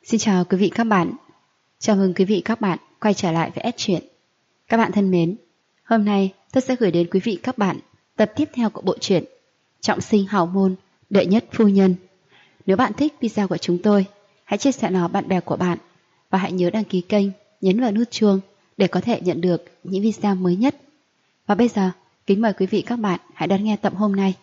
Xin chào quý vị các bạn. Chào mừng quý vị các bạn quay trở lại với S Truyện. Các bạn thân mến, hôm nay tôi sẽ gửi đến quý vị các bạn tập tiếp theo của bộ truyện Trọng sinh hào môn, đệ nhất phu nhân. Nếu bạn thích video của chúng tôi, hãy chia sẻ nó bạn bè của bạn và hãy nhớ đăng ký kênh, nhấn vào nút chuông để có thể nhận được những video mới nhất. Và bây giờ, kính mời quý vị các bạn hãy đón nghe tập hôm nay.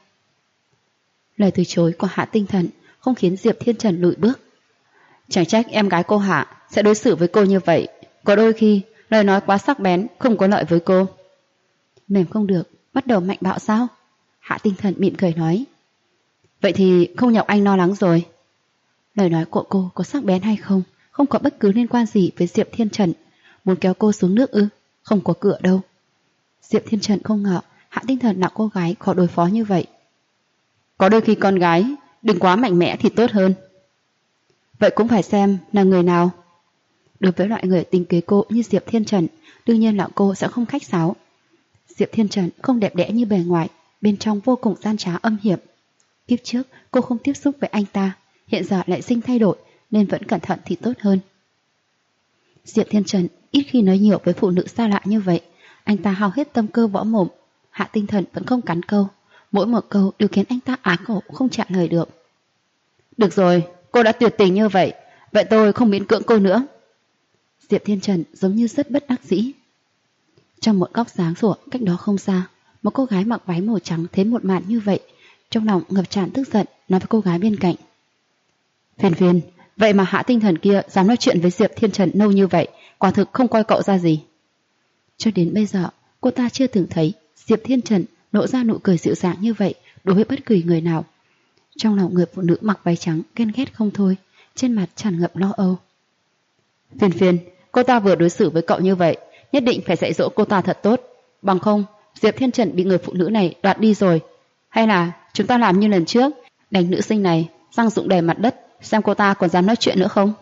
Lời từ chối của Hạ Tinh Thần không khiến Diệp Thiên Trần lùi bước. Chẳng trách em gái cô Hạ sẽ đối xử với cô như vậy. Có đôi khi lời nói quá sắc bén không có lợi với cô. Mềm không được, bắt đầu mạnh bạo sao? Hạ Tinh Thần mỉm cười nói. Vậy thì không nhọc anh lo lắng rồi. Lời nói của cô có sắc bén hay không không có bất cứ liên quan gì với Diệp Thiên Trần. Muốn kéo cô xuống nước ư? Không có cửa đâu. Diệp Thiên Trần không ngờ Hạ Tinh Thần là cô gái khó đối phó như vậy. Có đôi khi con gái đừng quá mạnh mẽ thì tốt hơn. Vậy cũng phải xem là người nào. Đối với loại người tính kế cô như Diệp Thiên Trần, đương nhiên là cô sẽ không khách sáo. Diệp Thiên Trần không đẹp đẽ như bề ngoài, bên trong vô cùng gian trá âm hiểm. Kiếp trước cô không tiếp xúc với anh ta, hiện giờ lại sinh thay đổi nên vẫn cẩn thận thì tốt hơn. Diệp Thiên Trần ít khi nói nhiều với phụ nữ xa lạ như vậy. Anh ta hao hết tâm cơ võ mồm. Hạ Tinh Thần vẫn không cắn câu. Mỗi một câu đều khiến anh ta á khẩu không trả lời được. Được rồi, cô đã tuyệt tình như vậy, vậy tôi không miễn cưỡng cô nữa. Diệp Thiên Trần giống như rất bất đắc dĩ. Trong một góc sáng sủa cách đó không xa, một cô gái mặc váy màu trắng thấy một màn như vậy, trong lòng ngập tràn tức giận, nói với cô gái bên cạnh. Phiền phiền, vậy mà Hạ Tinh Thần kia dám nói chuyện với Diệp Thiên Trần lâu như vậy, quả thực không coi cậu ra gì. Cho đến bây giờ, cô ta chưa từng thấy Diệp Thiên Trần lộ ra nụ cười dịu dàng như vậy đối với bất kỳ người nào. Trong lòng người phụ nữ mặc váy trắng ghen ghét không thôi, trên mặt tràn ngập lo âu. Phiền phiền, cô ta vừa đối xử với cậu như vậy, nhất định phải dạy dỗ cô ta thật tốt. Bằng không, Diệp Thiên Trần bị người phụ nữ này đoạt đi rồi. Hay là chúng ta làm như lần trước, đánh nữ sinh này răng rụng đầy mặt đất, xem cô ta còn dám nói chuyện nữa không?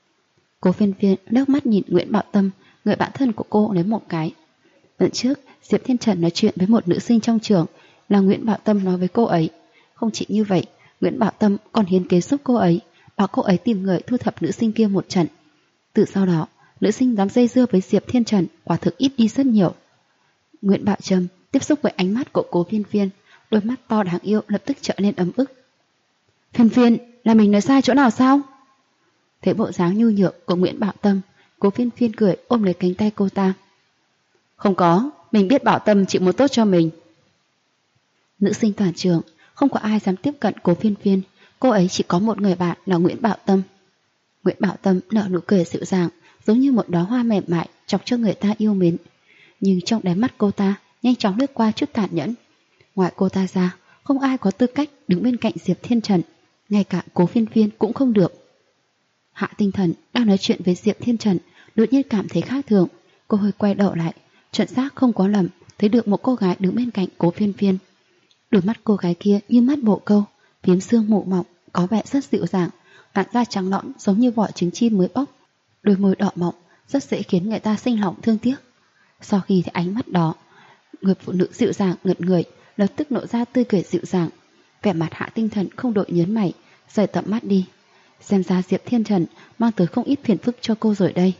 Cố Phiên Phiên liếc mắt nhìn Nguyễn Bảo Tâm, người bạn thân của cô lấy một cái. Lần trước, Diệp Thiên Trần nói chuyện với một nữ sinh trong trường, là Nguyễn Bảo Tâm nói với cô ấy. Không chỉ như vậy, Nguyễn Bảo Tâm còn hiến kế giúp cô ấy, bảo cô ấy tìm người thu thập nữ sinh kia một trận. Từ sau đó, nữ sinh dám dây dưa với Diệp Thiên Trần quả thực ít đi rất nhiều. Nguyễn Bảo Trâm tiếp xúc với ánh mắt của Cố Phiên Phiên, đôi mắt to đáng yêu lập tức trở nên ấm ức. Phiên Phiên, là mình nói sai chỗ nào sao? Thấy bộ dáng nhu nhược của Nguyễn Bảo Tâm, Cố Phiên Phiên cười ôm lấy cánh tay cô ta. Không có, mình biết Bảo Tâm chỉ muốn tốt cho mình. Nữ sinh toàn trường, không có ai dám tiếp cận Cố Phiên Phiên, cô ấy chỉ có một người bạn là Nguyễn Bảo Tâm. Nguyễn Bảo Tâm nở nụ cười dịu dàng, giống như một đóa hoa mềm mại chọc cho người ta yêu mến. Nhưng trong đáy mắt cô ta nhanh chóng lướt qua chút tàn nhẫn. Ngoài cô ta ra, không ai có tư cách đứng bên cạnh Diệp Thiên Trần, ngay cả Cố Phiên Phiên cũng không được. Hạ Tinh Thần đang nói chuyện với Diệp Thiên Trần, đột nhiên cảm thấy khác thường. Cô hơi quay đầu lại, chuẩn xác không có lầm, thấy được một cô gái đứng bên cạnh Cố Phiên Phiên. Đôi mắt cô gái kia như mắt bồ câu, phiếm xương mụ mọng, có vẻ rất dịu dàng, làn da trắng nõn giống như vỏ trứng chim mới bóc, đôi môi đỏ mọng, rất dễ khiến người ta sinh lòng thương tiếc. Sau khi thấy ánh mắt đó, người phụ nữ dịu dàng ngẩn người, lập tức nộ ra tươi cười dịu dàng. Vẻ mặt Hạ Tinh Thần không đội nhớn mày, rời tầm mắt đi. Xem ra Diệp Thiên Trần mang tới không ít phiền phức cho cô rồi đây.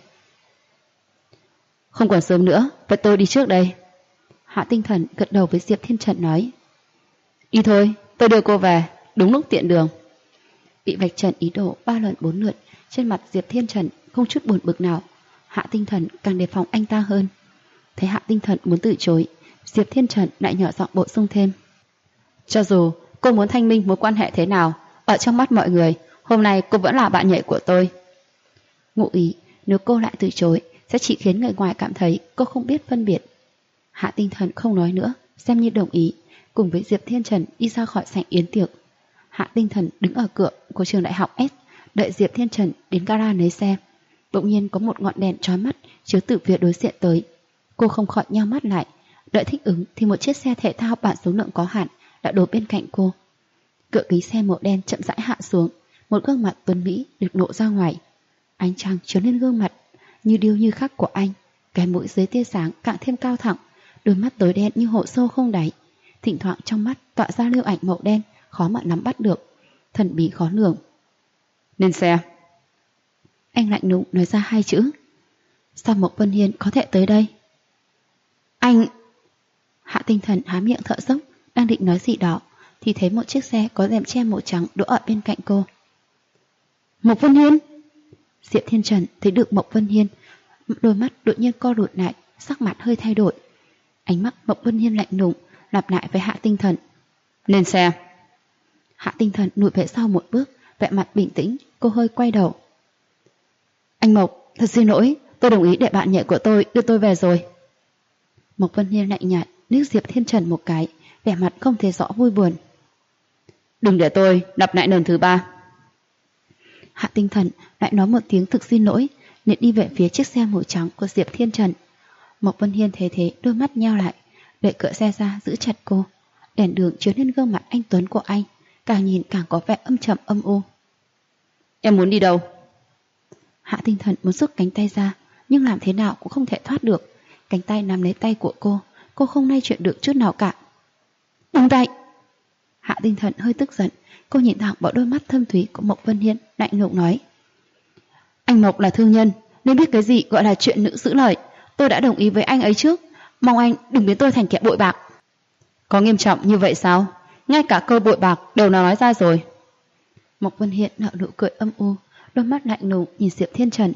Không còn sớm nữa, vậy tôi đi trước đây. Hạ Tinh Thần gật đầu với Diệp Thiên Trần nói. Đi thôi, tôi đưa cô về, đúng lúc tiện đường. Bị vạch trần ý đồ 3 lần 4 lượt, trên mặt Diệp Thiên Trần không chút buồn bực nào. Hạ Tinh Thần càng đề phòng anh ta hơn. Thấy Hạ Tinh Thần muốn từ chối, Diệp Thiên Trần lại nhỏ giọng bổ sung thêm. Cho dù cô muốn thanh minh mối quan hệ thế nào, ở trong mắt mọi người, hôm nay cô vẫn là bạn nhảy của tôi. Ngụ ý, nếu cô lại từ chối, sẽ chỉ khiến người ngoài cảm thấy cô không biết phân biệt. Hạ Tinh Thần không nói nữa, xem như đồng ý, cùng với Diệp Thiên Trần đi ra khỏi sảnh yến tiệc. Hạ Tinh Thần đứng ở cửa của trường đại học S, đợi Diệp Thiên Trần đến gara lấy xe. Bỗng nhiên có một ngọn đèn chói mắt chiếu từ phía đối diện tới. Cô không khỏi nheo mắt lại, đợi thích ứng thì một chiếc xe thể thao bản số lượng có hạn đã đổ bên cạnh cô. Cửa kính xe màu đen chậm rãi hạ xuống, một gương mặt tuấn mỹ được lộ ra ngoài. Ánh trăng chiếu lên gương mặt như điêu như khắc của anh, cái mũi dưới tia sáng càng thêm cao thẳng, đôi mắt tối đen như hồ sâu không đáy, thỉnh thoảng trong mắt tỏa ra lưu ảnh màu đen khó mà nắm bắt được, thần bí khó lường. Lên xe. Anh lạnh lùng nói ra hai chữ. Sao Mộc Vân Hiên có thể tới đây? Anh... Hạ Tinh Thần há miệng thở dốc, đang định nói gì đó thì thấy một chiếc xe có rèm che màu trắng đỗ ở bên cạnh cô. Mộc Vân Hiên! Diệp Thiên Trần thấy được Mộc Vân Hiên, đôi mắt đột nhiên co rụt lại, sắc mặt hơi thay đổi. Ánh mắt Mộc Vân Hiên lạnh lùng, lặp lại với Hạ Tinh Thần. Lên xe! Hạ Tinh Thần lùi về sau một bước, vẻ mặt bình tĩnh, cô hơi quay đầu. Anh Mộc, thật xin lỗi, tôi đồng ý để bạn nhảy của tôi đưa tôi về rồi. Mộc Vân Hiên lạnh nhạt liếc Diệp Thiên Trần một cái, vẻ mặt không thể rõ vui buồn. Đừng để tôi lặp lại lần thứ 3. Hạ Tinh Thần lại nói một tiếng thực xin lỗi, liền đi về phía chiếc xe màu trắng của Diệp Thiên Trần. Mộc Vân Hiên thấy thế, đôi mắt nheo lại, đẩy cửa xe ra giữ chặt cô. Đèn đường chiếu lên gương mặt anh tuấn của anh, càng nhìn càng có vẻ âm trầm âm u. Em muốn đi đâu? Hạ Tinh Thần muốn rút cánh tay ra, nhưng làm thế nào cũng không thể thoát được. Cánh tay nắm lấy tay của cô không lay chuyển được chút nào cả. Buông tay! Hạ Tinh Thần hơi tức giận, cô nhìn thẳng vào đôi mắt thâm thúy của Mộc Vân Hiên, lạnh lùng nói. Anh Mộc là thương nhân, nên biết cái gì gọi là chuyện nữ giữ lời. Tôi đã đồng ý với anh ấy trước, mong anh đừng biến tôi thành kẻ bội bạc. Có nghiêm trọng như vậy sao? Ngay cả câu bội bạc đều nói ra rồi. Mộc Vân Hiên nở nụ cười âm u, đôi mắt lạnh lùng nhìn Diệp Thiên Trần.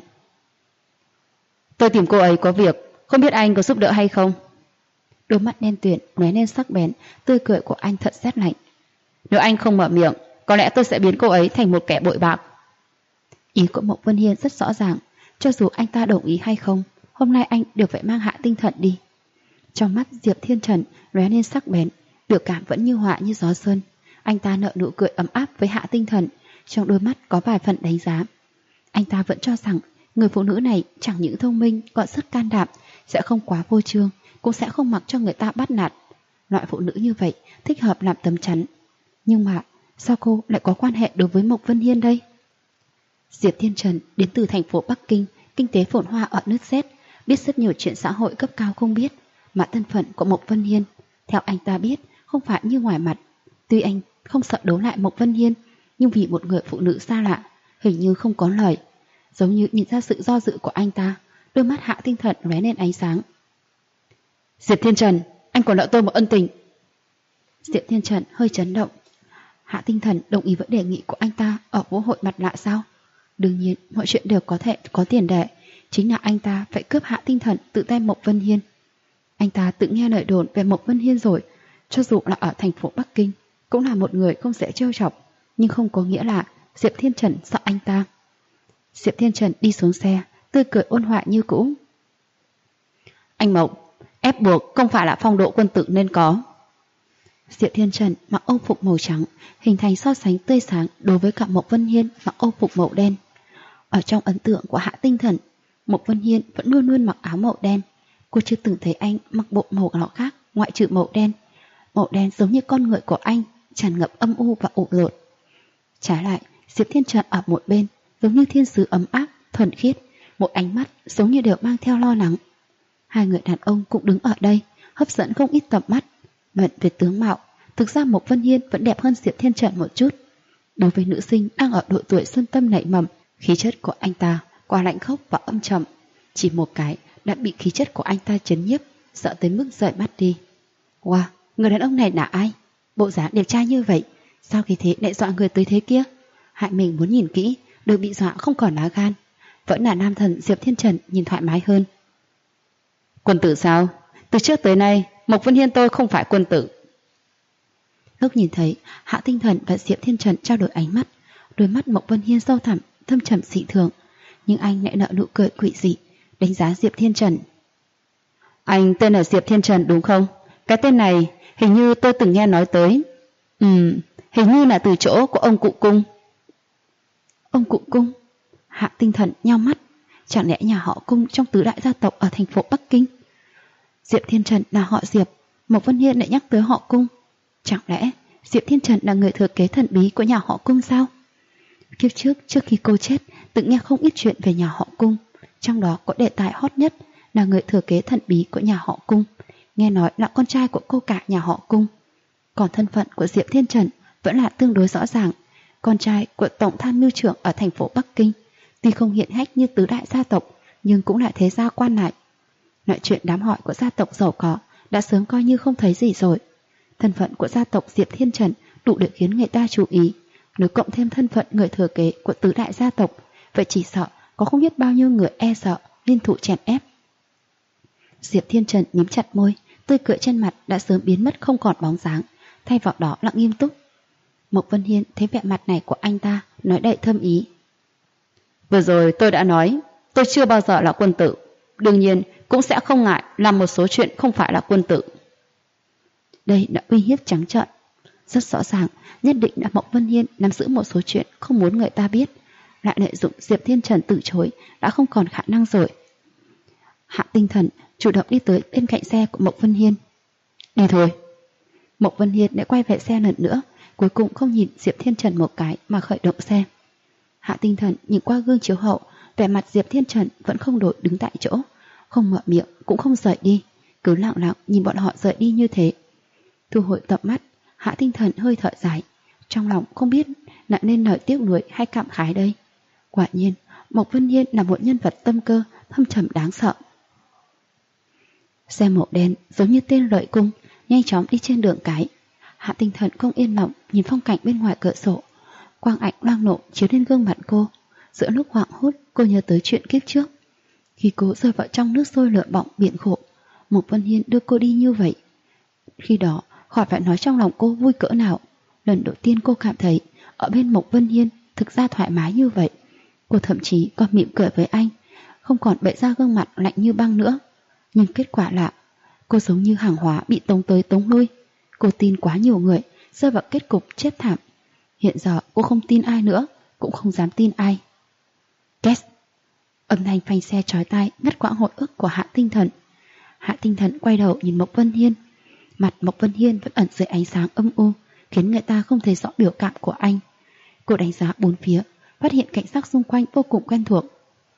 Tôi tìm cô ấy có việc, không biết anh có giúp đỡ hay không? Đôi mắt đen tuyền lóe lên sắc bén, tươi cười của anh thật rét lạnh. Nếu anh không mở miệng, có lẽ tôi sẽ biến cô ấy thành một kẻ bội bạc. Ý của Mộc Vân Hiên rất rõ ràng, cho dù anh ta đồng ý hay không, hôm nay anh đều phải mang Hạ Tinh Thần đi. Trong mắt Diệp Thiên Trần lóe lên sắc bén, biểu cảm vẫn như họa như gió xuân. Anh ta nở nụ cười ấm áp với Hạ Tinh Thần, trong đôi mắt có vài phần đánh giá. Anh ta vẫn cho rằng người phụ nữ này chẳng những thông minh, còn rất can đảm, sẽ không quá vô trương, cũng sẽ không mặc cho người ta bắt nạt. Loại phụ nữ như vậy thích hợp làm tấm chắn. Nhưng mà sao cô lại có quan hệ đối với Mộc Vân Hiên đây? Diệp Thiên Trần đến từ thành phố Bắc Kinh, kinh tế phồn hoa ở nước Z, biết rất nhiều chuyện xã hội cấp cao không biết, mà thân phận của Mộc Vân Hiên, theo anh ta biết, không phải như ngoài mặt. Tuy anh không sợ đấu lại Mộc Vân Hiên, nhưng vì một người phụ nữ xa lạ, hình như không có lời. Giống như nhìn ra sự do dự của anh ta, đôi mắt Hạ Tinh Thần lóe lên ánh sáng. Diệp Thiên Trần, anh còn nợ tôi một ân tình. Diệp Thiên Trần hơi chấn động. Hạ Tinh Thần đồng ý với đề nghị của anh ta ở vũ hội mặt lạ sao? Đương nhiên mọi chuyện đều có thể có tiền đề, chính là anh ta phải cướp Hạ Tinh Thần tự tay Mộc Vân Hiên. Anh ta tự nghe lời đồn về Mộc Vân Hiên rồi, cho dù là ở thành phố Bắc Kinh, cũng là một người không dễ trêu chọc, nhưng không có nghĩa là Diệp Thiên Trần sợ anh ta. Diệp Thiên Trần đi xuống xe, tươi cười ôn hòa như cũ. Anh Mộc, ép buộc không phải là phong độ quân tử nên có. Diệp Thiên Trần mặc âu phục màu trắng, hình thành so sánh tươi sáng đối với cả Mộc Vân Hiên mặc âu phục màu đen. Ở trong ấn tượng của Hạ Tinh Thần, Mộc Vân Hiên vẫn luôn luôn mặc áo màu đen. Cô chưa từng thấy anh mặc bộ màu nào khác ngoại trừ màu đen. Màu đen giống như con người của anh, tràn ngập âm u và ủ rột. Trái lại, Diệp Thiên Trần ở một bên, giống như thiên sứ ấm áp, thuần khiết, một ánh mắt giống như đều mang theo lo lắng. Hai người đàn ông cũng đứng ở đây, hấp dẫn không ít tầm mắt. Luận về tướng mạo, thực ra Mộc Vân Hiên vẫn đẹp hơn Diệp Thiên Trần một chút. Đối với nữ sinh đang ở độ tuổi xuân tâm nảy mầm, khí chất của anh ta quá lạnh khốc và âm trầm. Chỉ một cái đã bị khí chất của anh ta chấn nhiếp, sợ tới mức rời mắt đi. Wow, người đàn ông này là ai? Bộ dáng đẹp trai như vậy, sao khi thế lại dọa người tới thế kia? Hại mình muốn nhìn kỹ, được bị dọa không còn lá gan. Vẫn là nam thần Diệp Thiên Trần nhìn thoải mái hơn. Quân tử sao? Từ trước tới nay, Mộc Vân Hiên tôi không phải quân tử. Lúc nhìn thấy Hạ Tinh Thần và Diệp Thiên Trần trao đổi ánh mắt, đôi mắt Mộc Vân Hiên sâu thẳm, thâm trầm dị thường, nhưng anh lại nở nụ cười quỷ dị, đánh giá Diệp Thiên Trần. Anh tên là Diệp Thiên Trần đúng không? Cái tên này hình như tôi từng nghe nói tới. Hình như là từ chỗ của ông cụ Cung. Ông cụ Cung? Hạ Tinh Thần nheo mắt, chẳng lẽ nhà họ Cung trong tứ đại gia tộc ở thành phố Bắc Kinh? Diệp Thiên Trần là họ Diệp, Mộc Vân Hiên lại nhắc tới họ Cung. Chẳng lẽ Diệp Thiên Trần là người thừa kế thần bí của nhà họ Cung sao? Kiếp trước khi cô chết, từng nghe không ít chuyện về nhà họ Cung, trong đó có đề tài hot nhất là người thừa kế thần bí của nhà họ Cung, nghe nói là con trai của cô cả nhà họ Cung. Còn thân phận của Diệp Thiên Trần vẫn là tương đối rõ ràng, con trai của tổng tham mưu trưởng ở thành phố Bắc Kinh. Tuy không hiển hách như tứ đại gia tộc, nhưng cũng là thế gia quan lại. Loại chuyện đám hỏi của gia tộc giàu có đã sớm coi như không thấy gì rồi. Thân phận của gia tộc Diệp Thiên Trần đủ để khiến người ta chú ý. Nếu cộng thêm thân phận người thừa kế của tứ đại gia tộc, vậy chỉ sợ có không biết bao nhiêu người e sợ liên thủ chèn ép. Diệp Thiên Trần nhím chặt môi, tươi cười trên mặt đã sớm biến mất không còn bóng dáng, thay vào đó là nghiêm túc. Mộc Vân Hiên thấy vẻ mặt này của anh ta, nói đầy thâm ý. Vừa rồi tôi đã nói, tôi chưa bao giờ là quân tử, đương nhiên cũng sẽ không ngại làm một số chuyện không phải là quân tử. Đây đã uy hiếp trắng trợn. Rất rõ ràng, nhất định là Mộc Vân Hiên nắm giữ một số chuyện không muốn người ta biết, lại lợi dụng Diệp Thiên Trần từ chối đã không còn khả năng rồi. Hạ Tinh Thần chủ động đi tới bên cạnh xe của Mộc Vân Hiên. Đi thôi. Mộc Vân Hiên đã quay về xe lần nữa, cuối cùng không nhìn Diệp Thiên Trần một cái mà khởi động xe. Hạ Tinh Thần nhìn qua gương chiếu hậu, vẻ mặt Diệp Thiên Trần vẫn không đổi đứng tại chỗ, không mở miệng cũng không rời đi, cứ lặng lặng nhìn bọn họ rời đi như thế. Thu hồi tầm mắt, Hạ Tinh Thần hơi thở dài, trong lòng không biết là nên nở tiếc nuối hay cảm khái đây. Quả nhiên, Mộc Vân Hiên là một nhân vật tâm cơ thâm trầm đáng sợ. Xe màu đen giống như tên lợi cung, nhanh chóng đi trên đường cái. Hạ Tinh Thần không yên lòng nhìn phong cảnh bên ngoài cửa sổ. Quang ảnh loang lộ chiếu lên gương mặt cô. Giữa lúc hoảng hốt, cô nhớ tới chuyện kiếp trước. Khi cô rơi vào trong nước sôi lửa bỏng biển khổ, Mộc Vân Hiên đưa cô đi như vậy. Khi đó, khỏi phải nói trong lòng cô vui cỡ nào. Lần đầu tiên cô cảm thấy ở bên Mộc Vân Hiên thực ra thoải mái như vậy. Cô thậm chí còn mỉm cười với anh, không còn bậy ra gương mặt lạnh như băng nữa. Nhưng kết quả là cô giống như hàng hóa bị tống tới tống lui. Cô tin quá nhiều người, rơi vào kết cục chết thảm. Hiện giờ cô không tin ai nữa, cũng không dám tin ai. Két! Âm thanh phanh xe chói tai ngắt quãng hồi ức của Hạ Tinh Thần. Hạ Tinh Thần quay đầu nhìn Mộc Vân Hiên. Mặt Mộc Vân Hiên vẫn ẩn dưới ánh sáng âm u, khiến người ta không thấy rõ biểu cảm của anh. Cô đánh giá bốn phía, phát hiện cảnh sắc xung quanh vô cùng quen thuộc.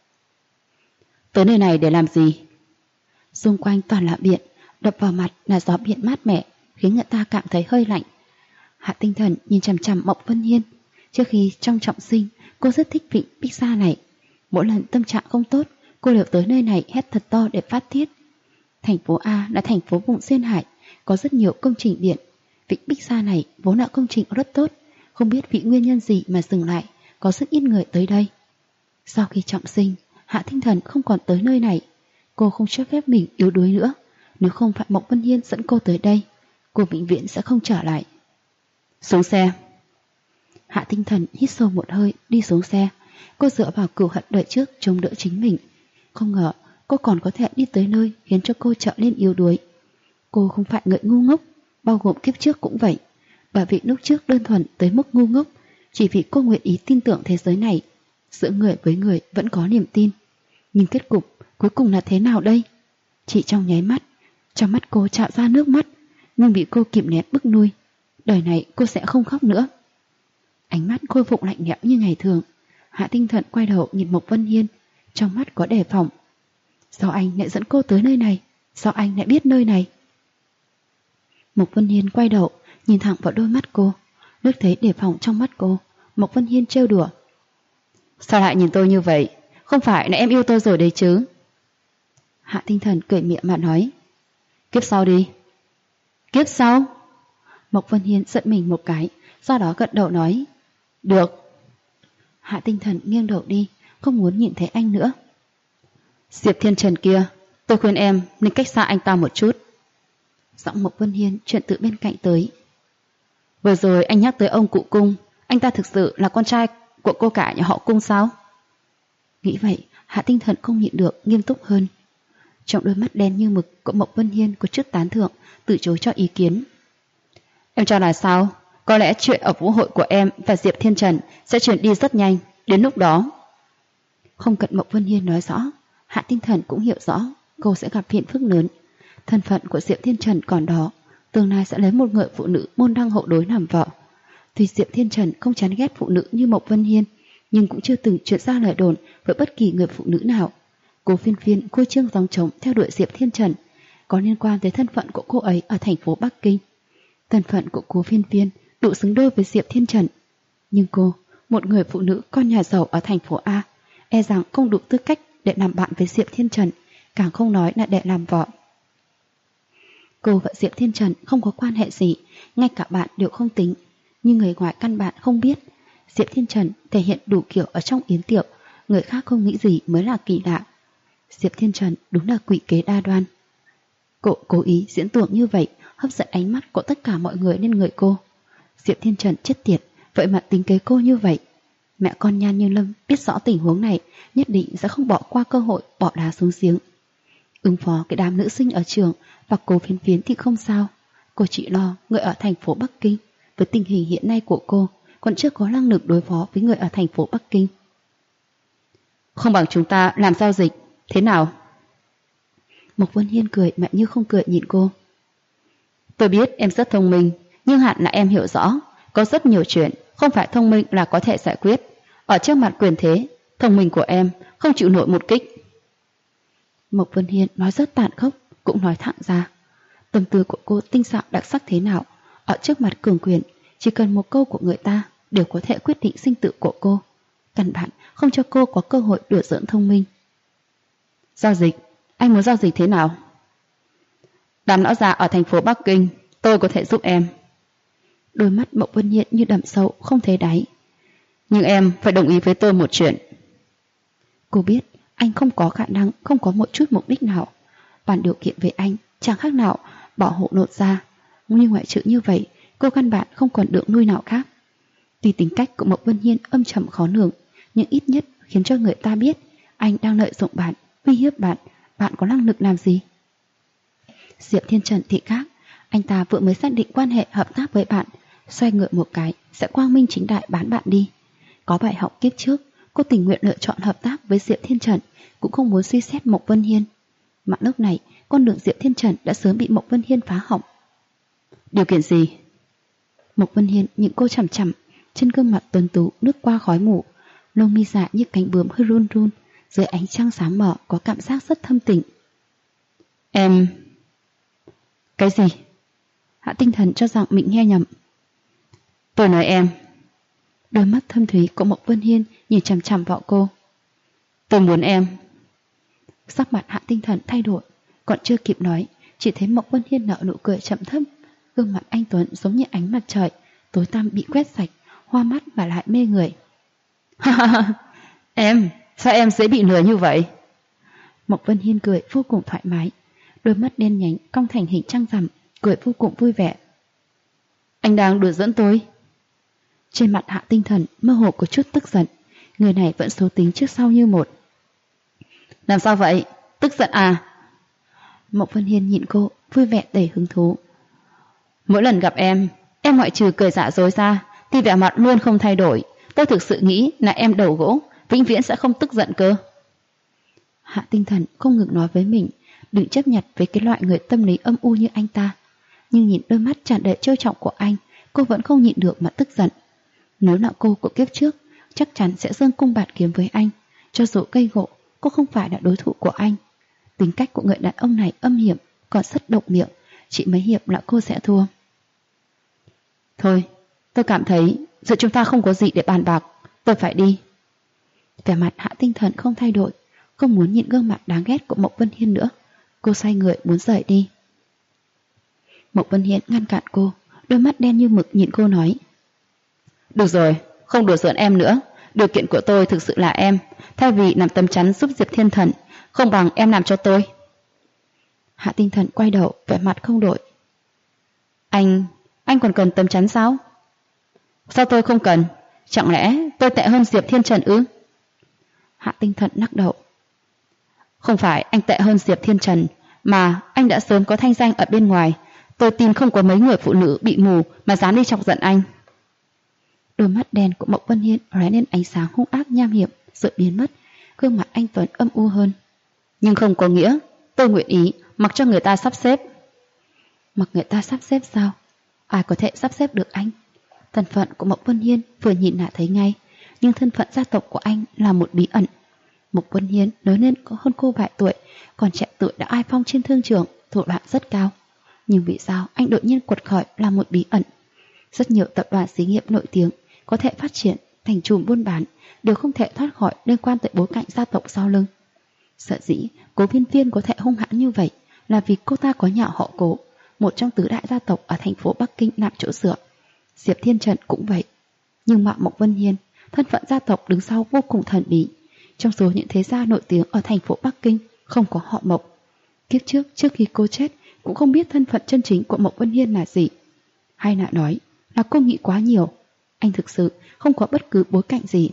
Tới nơi này để làm gì? Xung quanh toàn là biển, đập vào mặt là gió biển mát mẻ, khiến người ta cảm thấy hơi lạnh. Hạ Tinh Thần nhìn chằm chằm Mộc Vân Hiên. Trước khi trong trọng sinh, cô rất thích vịnh Bích Sa này. Mỗi lần tâm trạng không tốt, cô đều tới nơi này hét thật to để phát tiết. Thành phố A là thành phố vùng duyên hải, có rất nhiều công trình điện. Vịnh Bích Sa này vốn là công trình rất tốt, không biết vì nguyên nhân gì mà dừng lại, có rất ít người tới đây. Sau khi trọng sinh, Hạ Tinh Thần không còn tới nơi này. Cô không cho phép mình yếu đuối nữa. Nếu không phải Mộc Vân Hiên dẫn cô tới đây, cô vĩnh viễn sẽ không trở lại. Xuống xe. Hạ Tinh Thần hít sâu một hơi, đi xuống xe. Cô dựa vào cửu hận đời trước chống đỡ chính mình. Không ngờ cô còn có thể đi tới nơi khiến cho cô trở nên yếu đuối. Cô không phải người ngu ngốc, bao gồm kiếp trước cũng vậy. Bởi vì lúc trước đơn thuần tới mức ngu ngốc, chỉ vì cô nguyện ý tin tưởng thế giới này. Giữa người với người vẫn có niềm tin. Nhưng kết cục cuối cùng là thế nào đây? Chỉ trong nháy mắt, trong mắt cô trào ra nước mắt, nhưng bị cô kìm nén bức nuôi. Đời này cô sẽ không khóc nữa. Ánh mắt khôi phục lạnh lẽo như ngày thường. Hạ Tinh Thần quay đầu nhìn Mộc Vân Hiên, trong mắt có đề phòng. Sao anh lại dẫn cô tới nơi này? Sao anh lại biết nơi này? Mộc Vân Hiên quay đầu, nhìn thẳng vào đôi mắt cô. Lúc thấy đề phòng trong mắt cô, Mộc Vân Hiên trêu đùa. Sao lại nhìn tôi như vậy? Không phải là em yêu tôi rồi đấy chứ? Hạ Tinh Thần cười miệng mà nói. Kiếp sau đi. Kiếp sau? Mộc Vân Hiên giận mình một cái, sau đó gật đầu nói. Được. Hạ Tinh Thần nghiêng đầu đi, không muốn nhìn thấy anh nữa. Diệp Thiên Trần kia, tôi khuyên em nên cách xa anh ta một chút. Giọng Mộc Vân Hiên chuyện từ bên cạnh tới. Vừa rồi anh nhắc tới ông cụ Cung, anh ta thực sự là con trai của cô cả nhà họ Cung sao? Nghĩ vậy, Hạ Tinh Thần không nhịn được nghiêm túc hơn. Trong đôi mắt đen như mực của Mộc Vân Hiên có chút tán thưởng, từ chối cho ý kiến. Em cho là sao? Có lẽ chuyện ở vũ hội của em và Diệp Thiên Trần sẽ chuyển đi rất nhanh, đến lúc đó. Không cần Mộc Vân Hiên nói rõ, Hạ Tinh Thần cũng hiểu rõ cô sẽ gặp phiền phức lớn. Thân phận của Diệp Thiên Trần còn đó, tương lai sẽ lấy một người phụ nữ môn đăng hộ đối làm vợ. Tuy Diệp Thiên Trần không chán ghét phụ nữ như Mộc Vân Hiên, nhưng cũng chưa từng truyền ra lời đồn với bất kỳ người phụ nữ nào. Cô Phiên Phiên khôi trương gióng trống theo đuổi Diệp Thiên Trần, có liên quan tới thân phận của cô ấy ở thành phố Bắc Kinh. Thân phận của cô Phiên Phiên đủ xứng đôi với Diệp Thiên Trần. Nhưng cô, một người phụ nữ con nhà giàu ở thành phố A, e rằng không đủ tư cách để làm bạn với Diệp Thiên Trần, càng không nói là để làm vợ. Cô và Diệp Thiên Trần không có quan hệ gì, ngay cả bạn đều không tính, nhưng người ngoài căn bản không biết. Diệp Thiên Trần thể hiện đủ kiểu ở trong yến tiệc, người khác không nghĩ gì mới là kỳ lạ. Diệp Thiên Trần đúng là quỷ kế đa đoan. Cô cố ý diễn tuồng như vậy, hấp dẫn ánh mắt của tất cả mọi người lên người cô. Diệp Thiên Trần chết tiệt, vậy mà tính kế cô như vậy. Mẹ con Nhan Như Lâm biết rõ tình huống này, nhất định sẽ không bỏ qua cơ hội bỏ đá xuống giếng. Ứng phó cái đám nữ sinh ở trường và cô Phiến Phiến thì không sao. Cô chỉ lo người ở thành phố Bắc Kinh. Với tình hình hiện nay của cô, còn chưa có năng lực đối phó với người ở thành phố Bắc Kinh. Không bằng chúng ta làm giao dịch, thế nào? Mộc Vân Hiên cười mà như không cười nhìn cô. Tôi biết em rất thông minh, nhưng hẳn là em hiểu rõ, có rất nhiều chuyện không phải thông minh là có thể giải quyết. Ở trước mặt quyền thế, thông minh của em không chịu nổi một kích. Mộc Vân Hiên nói rất tàn khốc, cũng nói thẳng ra. Tâm tư của cô tinh xảo đặc sắc thế nào, ở trước mặt cường quyền, chỉ cần một câu của người ta đều có thể quyết định sinh tử của cô. Căn bản không cho cô có cơ hội đùa giỡn thông minh. Giao dịch, anh muốn giao dịch thế nào? Đám lão già ở thành phố Bắc Kinh, tôi có thể giúp em. Đôi mắt Mộc Vân Hiên như đầm sâu không thấy đáy. Nhưng em phải đồng ý với tôi một chuyện. Cô biết anh không có khả năng, không có một chút mục đích nào. Bản điều kiện với anh chẳng khác nào bỏ hộ nột ra. Nhưng ngoại trừ như vậy, cô căn bản không còn đường nuôi nào khác. Tuy tính cách của Mộc Vân Hiên âm trầm khó lường, nhưng ít nhất khiến cho người ta biết anh đang lợi dụng bạn, uy hiếp bạn, bạn có năng lực làm gì. Diệp Thiên Trần thì khác, anh ta vừa mới xác định quan hệ hợp tác với bạn, xoay ngựa một cái sẽ quang minh chính đại bán bạn đi. Có bài học kiếp trước, cô tình nguyện lựa chọn hợp tác với Diệp Thiên Trần, cũng không muốn suy xét Mộc Vân Hiên. Mà lúc này, con đường Diệp Thiên Trần đã sớm bị Mộc Vân Hiên phá hỏng. Điều kiện gì? Mộc Vân Hiên nhìn cô chằm chằm, trên gương mặt tuấn tú nước qua khói mù, lông mi dạ như cánh bướm hơi run run, dưới ánh trăng sáng mở có cảm giác rất thâm tình. Em... Cái gì? Hạ Tinh Thần cho rằng mình nghe nhầm. Tôi nói em. Đôi mắt thâm thúy của Mộc Vân Hiên nhìn chằm chằm vào cô. Tôi muốn em. Sắc mặt Hạ Tinh Thần thay đổi, còn chưa kịp nói, chỉ thấy Mộc Vân Hiên nở nụ cười chậm thấp, gương mặt anh tuấn giống như ánh mặt trời, tối tăm bị quét sạch, hoa mắt và lại mê người. Em, sao em dễ bị lừa như vậy? Mộc Vân Hiên cười vô cùng thoải mái, đôi mắt đen nhánh cong thành hình trăng rằm, cười vô cùng vui vẻ. Anh đang đùa giỡn tôi. Trên mặt Hạ Tinh Thần mơ hồ có chút tức giận, người này vẫn số tính trước sau như một. Làm sao vậy? Tức giận à? Mộc Vân Hiên nhìn cô, vui vẻ đầy hứng thú. Mỗi lần gặp em ngoại trừ cười giả dối ra thì vẻ mặt luôn không thay đổi. Tôi thực sự nghĩ là em đầu gỗ, vĩnh viễn sẽ không tức giận cơ. Hạ Tinh Thần không ngừng nói với mình, đừng chấp nhận với cái loại người tâm lý âm u như anh ta. Nhưng nhìn đôi mắt tràn đầy trêu chọc của anh, cô vẫn không nhịn được mà tức giận. Nếu là cô của kiếp trước, chắc chắn sẽ giương cung bạt kiếm với anh. Cho dù cây gỗ, cô không phải là đối thủ của anh. Tính cách của người đàn ông này âm hiểm, còn rất độc miệng, chỉ mấy hiệp là cô sẽ thua. Thôi, tôi cảm thấy giữa chúng ta không có gì để bàn bạc, tôi phải đi. Vẻ mặt Hạ Tinh Thần không thay đổi, không muốn nhìn gương mặt đáng ghét của Mộc Vân Hiên nữa. Cô xoay người muốn rời đi. Mộc Vân Hiên ngăn cản cô, đôi mắt đen như mực nhìn cô nói. Được rồi, không đùa giỡn em nữa. Điều kiện của tôi thực sự là em, thay vì làm tấm chắn giúp Diệp Thiên Thần, không bằng em làm cho tôi. Hạ Tinh Thần quay đầu, vẻ mặt không đổi. Anh còn cần tấm chắn sao? Sao tôi không cần? Chẳng lẽ tôi tệ hơn Diệp Thiên Trần ư? Hạ Tinh Thần lắc đầu. Không phải anh tệ hơn Diệp Thiên Trần, mà anh đã sớm có thanh danh ở bên ngoài. Tôi tin không có mấy người phụ nữ bị mù mà dám đi chọc giận anh. Đôi mắt đen của Mộc Vân Hiên lóe lên ánh sáng hung ác nham hiểm, rồi biến mất. Gương mặt anh tuấn âm u hơn. Nhưng không có nghĩa tôi nguyện ý mặc cho người ta sắp xếp. Mặc người ta sắp xếp sao? Ai có thể sắp xếp được anh? Thân phận của Mộc Vân Hiên vừa nhìn là thấy ngay, nhưng thân phận gia tộc của anh là một bí ẩn. Mộc Vân Hiên lớn lên có hơn cô vài tuổi, còn trẻ tuổi đã ai phong trên thương trường, thủ đoạn rất cao. Nhưng vì sao anh đột nhiên quật khởi là một bí ẩn? Rất nhiều tập đoàn xí nghiệp nổi tiếng có thể phát triển thành trùm buôn bán đều không thể thoát khỏi liên quan tới bối cảnh gia tộc sau lưng. Sợ dĩ Cố Viên Viên có thể hung hãn như vậy là vì cô ta có nhà họ Cố, một trong tứ đại gia tộc ở thành phố Bắc Kinh làm chỗ dựa. Diệp Thiên Trần cũng vậy. Nhưng mà Mộc Vân Hiên, thân phận gia tộc đứng sau vô cùng thần bí. Trong số những thế gia nổi tiếng ở thành phố Bắc Kinh không có họ Mộc. Kiếp trước khi cô chết cũng không biết thân phận chân chính của Mộc Vân Hiên là gì. Hay là nói là cô nghĩ quá nhiều. Anh thực sự không có bất cứ bối cảnh gì.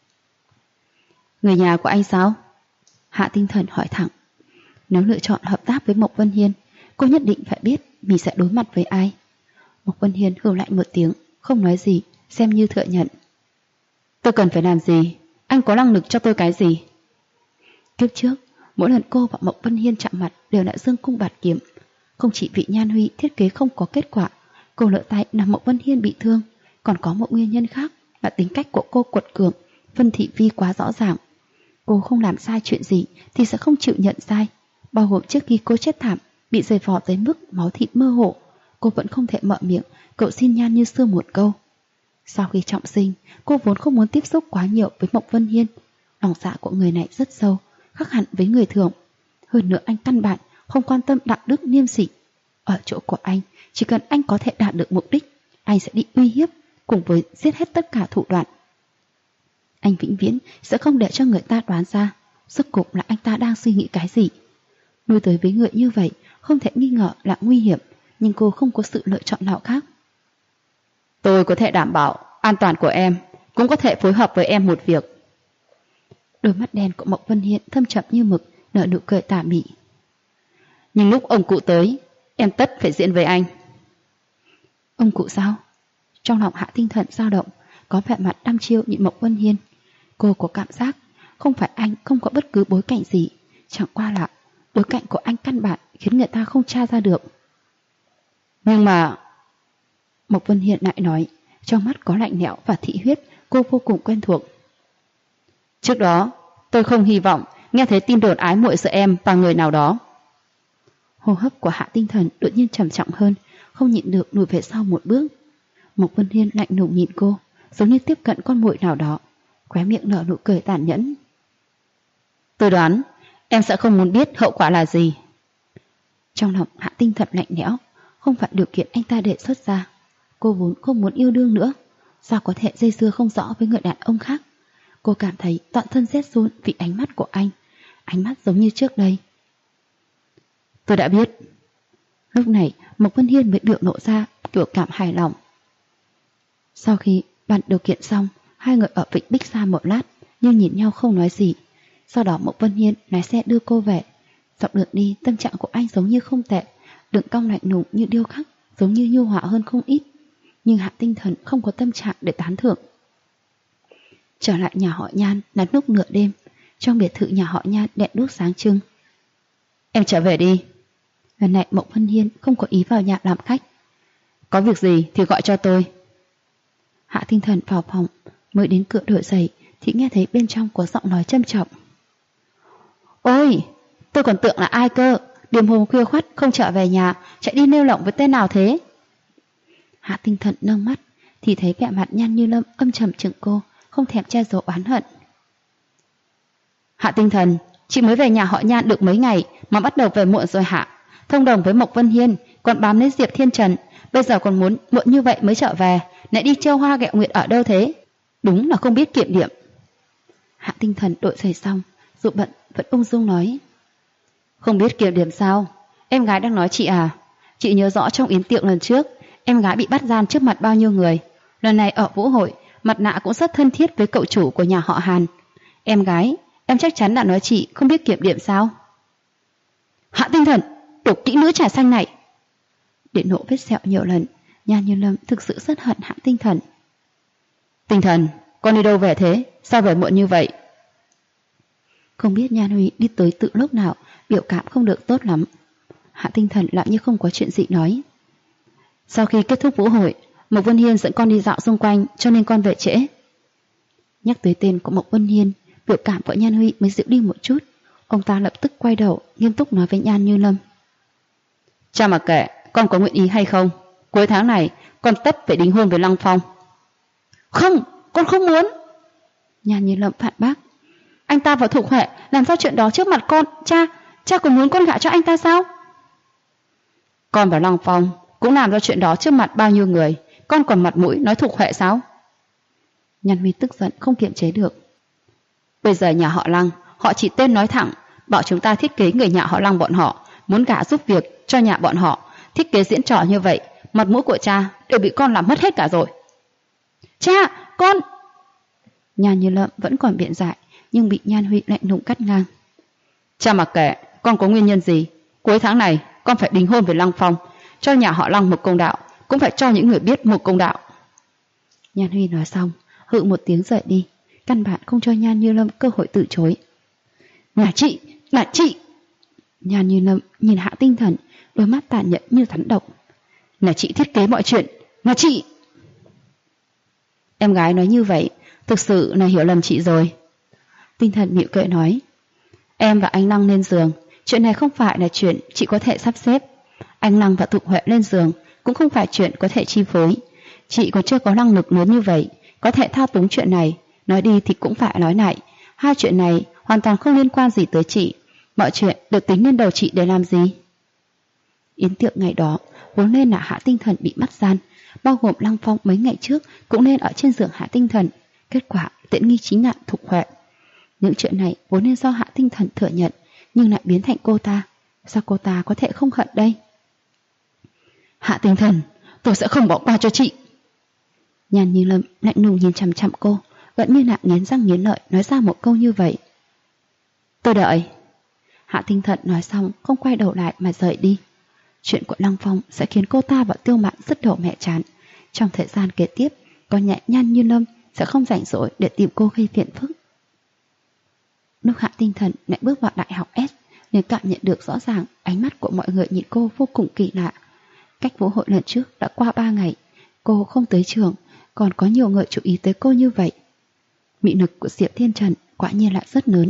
Người nhà của anh sao? Hạ Tinh Thần hỏi thẳng. Nếu lựa chọn hợp tác với Mộc Vân Hiên, cô nhất định phải biết mình sẽ đối mặt với ai. Mộc Vân Hiên hừ lại một tiếng, không nói gì, xem như thừa nhận. Tôi cần phải làm gì? Anh có năng lực cho tôi cái gì? Kiếp trước, mỗi lần cô và Mộc Vân Hiên chạm mặt đều là dương cung bạt kiếm. Không chỉ vị Nhan Huy thiết kế không có kết quả, cô lỡ tay làm Mộc Vân Hiên bị thương, còn có một nguyên nhân khác là tính cách của cô quật cường, phân thị vi quá rõ ràng. Cô không làm sai chuyện gì thì sẽ không chịu nhận sai. Bao gồm trước khi cô chết thảm, bị giày vò tới mức máu thịt mơ hồ, cô vẫn không thể mở miệng cậu xin Nhan Như Xưa một câu. Sau khi trọng sinh, cô vốn không muốn tiếp xúc quá nhiều với Mộc Vân Hiên. Lòng dạ của người này rất sâu, khác hẳn với người thường. Hơn nữa anh căn bản không quan tâm đạo đức liêm sỉ. Ở chỗ của anh, chỉ cần anh có thể đạt được mục đích, anh sẽ đi uy hiếp cùng với giết hết tất cả thủ đoạn. Anh vĩnh viễn sẽ không để cho người ta đoán ra rốt cuộc là anh ta đang suy nghĩ cái gì. Nuôi tới với người như vậy không thể nghi ngờ là nguy hiểm, nhưng cô không có sự lựa chọn nào khác. Tôi có thể đảm bảo an toàn của em, cũng có thể phối hợp với em một việc. Đôi mắt đen của Mộc Vân Hiên thâm trầm như mực, nở nụ cười tà mị. Nhưng lúc ông cụ tới, em tất phải diễn với anh. Ông cụ sao? Trong lòng Hạ Tinh Thần dao động, có vẻ mặt đăm chiêu nhìn Mộc Vân Hiên. Cô có cảm giác không phải anh không có bất cứ bối cảnh gì, chẳng qua là bối cảnh của anh căn bản khiến người ta không tra ra được. Nhưng mà... Mộc Vân Hiên lại nói, trong mắt có lạnh lẽo và thị huyết cô vô cùng quen thuộc. Trước đó, tôi không hy vọng nghe thấy tin đồn ái muội giữa em và người nào đó. Hô hấp của Hạ Tinh Thần đột nhiên trầm trọng hơn, không nhịn được lùi về sau một bước. Mộc Vân Hiên lạnh lùng nhìn cô, giống như tiếp cận con muội nào đó, khóe miệng nở nụ cười tàn nhẫn. Tôi đoán em sẽ không muốn biết hậu quả là gì. Trong lòng Hạ Tinh Thần lạnh lẽo, không phải điều kiện anh ta đề xuất ra. Cô vốn không muốn yêu đương nữa, sao có thể dây dưa không rõ với người đàn ông khác. Cô cảm thấy toàn thân rét run vì ánh mắt của anh, ánh mắt giống như trước đây. Tôi đã biết. Lúc này Mộc Vân Hiên mới biểu lộ ra biểu cảm hài lòng. Sau khi bàn điều kiện xong, hai người ở Vịnh Bích Sa một lát, nhưng nhìn nhau không nói gì. Sau đó Mộc Vân Hiên lái xe đưa cô về. Dọc đường đi, tâm trạng của anh giống như không tệ, đường cong lạnh lùng như điêu khắc, giống như nhu hòa hơn không ít. Nhưng Hạ Tinh Thần không có tâm trạng để tán thưởng. Trở lại nhà họ Nhan là lúc nửa đêm. Trong biệt thự nhà họ Nhan đèn đuốc sáng trưng. Em trở về đi. Lần này Mộc Vân Hiên không có ý vào nhà làm khách. Có việc gì thì gọi cho tôi. Hạ Tinh Thần vào phòng, mới đến cửa đổi giày thì nghe thấy bên trong có giọng nói châm trọng. Ôi, tôi còn tưởng là ai cơ, đêm hôm khuya khoắt không trở về nhà, chạy đi nêu lỏng với tên nào thế? Hạ Tinh Thần nâng mắt thì thấy vẻ mặt Nhan Như Lâm âm trầm chừng cô, không thèm che giấu oán hận. Hạ Tinh Thần, chị mới về nhà họ Nhan được mấy ngày mà bắt đầu về muộn rồi hả? Thông đồng với Mộc Vân Hiên, còn bám lấy Diệp Thiên Trần, bây giờ còn muốn muộn như vậy mới trở về, lại đi trêu hoa ghẹo nguyệt ở đâu thế? Đúng là không biết kiểm điểm. Hạ Tinh Thần đội giày xong, dù bận vẫn ung dung nói. Không biết kiểm điểm sao? Em gái đang nói chị à? Chị nhớ rõ trong yến tiệc lần trước, em gái bị bắt gian trước mặt bao nhiêu người. Lần này ở vũ hội, mặt nạ cũng rất thân thiết với cậu chủ của nhà họ Hàn. Em gái, em chắc chắn đã nói chị không biết kiểm điểm sao? Hạ Tinh Thần, đồ kỹ nữ trà xanh này! Để nộ vết sẹo nhiều lần, Nhan Như Lâm thực sự rất hận Hạ Tinh Thần. Tinh Thần, con đi đâu về thế? Sao về muộn như vậy? Không biết Nhan Huy đi tới từ lúc nào, biểu cảm không được tốt lắm. Hạ Tinh Thần lại như không có chuyện gì nói. Sau khi kết thúc vũ hội, Mộc Vân Hiên dẫn con đi dạo xung quanh, cho nên con về trễ. Nhắc tới tên của Mộc Vân Hiên, biểu cảm của Nhan Huy mới dịu đi một chút. Ông ta lập tức quay đầu, nghiêm túc nói với Nhan Như Lâm. Cha mặc kệ, con có nguyện ý hay không, cuối tháng này con tất phải đính hôn với Lăng Phong. Không, con không muốn. Nhan Như Lâm phản bác. Anh ta và Thục Huệ làm sao chuyện đó trước mặt con? Cha còn muốn con gả cho anh ta sao? Con và Lăng Phong cũng làm ra chuyện đó trước mặt bao nhiêu người, con còn mặt mũi nói Thục Huệ sao? Nhan Huy tức giận không kiềm chế được. Bây giờ nhà họ Lăng, họ chỉ tên nói thẳng, bảo chúng ta thiết kế người nhà họ Lăng bọn họ muốn gả giúp việc cho nhà bọn họ, thiết kế diễn trò như vậy, mặt mũi của cha đều bị con làm mất hết cả rồi. Cha, con... Nhan Như Lâm vẫn còn biện giải, nhưng bị Nhan Huy lạnh lùng cắt ngang. Cha mặc kệ con có nguyên nhân gì, cuối tháng này con phải đính hôn với Lăng Phong, cho nhà họ Lăng một công đạo, cũng phải cho những người biết một công đạo. Nhan Huy nói xong, hự một tiếng rời đi, căn bản không cho Nhan Như Lâm cơ hội từ chối. Là chị! Nhan Như Lâm nhìn Hạ Tinh Thần, đôi mắt tàn nhẫn như rắn độc. Là chị thiết kế mọi chuyện, là chị! Em gái nói như vậy, thực sự là hiểu lầm chị rồi. Tinh Thần mỉm cười nói. Em và anh Lăng lên giường, chuyện này không phải là chuyện chị có thể sắp xếp. Anh Lăng và Thục Huệ lên giường cũng không phải chuyện có thể chi phối. Chị còn chưa có năng lực lớn như vậy, có thể thao túng chuyện này. Nói đi thì cũng phải nói lại, hai chuyện này hoàn toàn không liên quan gì tới chị. Mọi chuyện được tính lên đầu chị để làm gì? Yến tiệc ngày đó vốn nên là Hạ Tinh Thần bị bắt gian, bao gồm Lăng Phong mấy ngày trước cũng nên ở trên giường Hạ Tinh Thần. Kết quả tiện nghi chính nạn Thục Huệ. Những chuyện này vốn nên do Hạ Tinh Thần thừa nhận, nhưng lại biến thành cô ta. Sao cô ta có thể không hận đây? Hạ Tinh Thần, tôi sẽ không bỏ qua cho chị. Nhan Như Lâm lạnh lùng nhìn chằm chằm cô, vẫn như nặng nghiến răng nghiến lợi nói ra một câu như vậy. Tôi đợi. Hạ Tinh Thần nói xong không quay đầu lại mà rời đi. Chuyện của Lăng Phong sẽ khiến cô ta và Tiêu Mạn rất đầu mẹ chán. Trong thời gian kế tiếp, có nhẹ Nhan Như Lâm sẽ không rảnh rỗi để tìm cô gây phiền phức. Lúc Hạ Tinh Thần lại bước vào đại học S, nên cảm nhận được rõ ràng ánh mắt của mọi người nhìn cô vô cùng kỳ lạ. Cách vũ hội lần trước đã qua 3 ngày, cô không tới trường, còn có nhiều người chú ý tới cô như vậy. Mị lực của Diệp Thiên Trần quả nhiên lại rất lớn.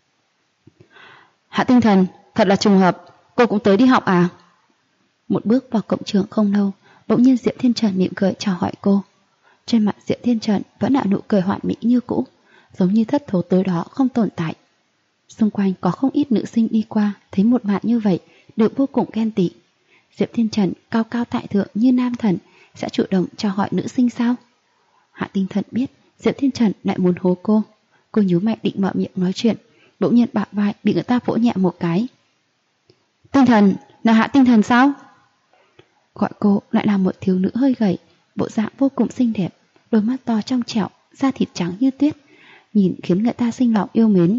Hạ Tinh Thần, thật là trùng hợp, cô cũng tới đi học à? Một bước vào cổng trường không lâu, bỗng nhiên Diệp Thiên Trần mỉm cười chào hỏi cô. Trên mặt Diệp Thiên Trần vẫn là nụ cười hoàn mỹ như cũ, giống như thất thố tới đó không tồn tại. Xung quanh có không ít nữ sinh đi qua, thấy một màn như vậy đều vô cùng ghen tị. Diệp Thiên Trần cao cao tại thượng như nam thần sẽ chủ động chào hỏi nữ sinh sao? Hạ Tinh Thần biết Diệp Thiên Trần lại muốn hố cô. Cô nhíu mày định mở miệng nói chuyện, bỗng nhiên bả vai bị người ta vỗ nhẹ một cái. Tinh Thần, là Hạ Tinh Thần sao? Gọi cô lại là một thiếu nữ hơi gầy, bộ dạng vô cùng xinh đẹp, đôi mắt to trong trẻo, da thịt trắng như tuyết, nhìn khiến người ta sinh lòng yêu mến.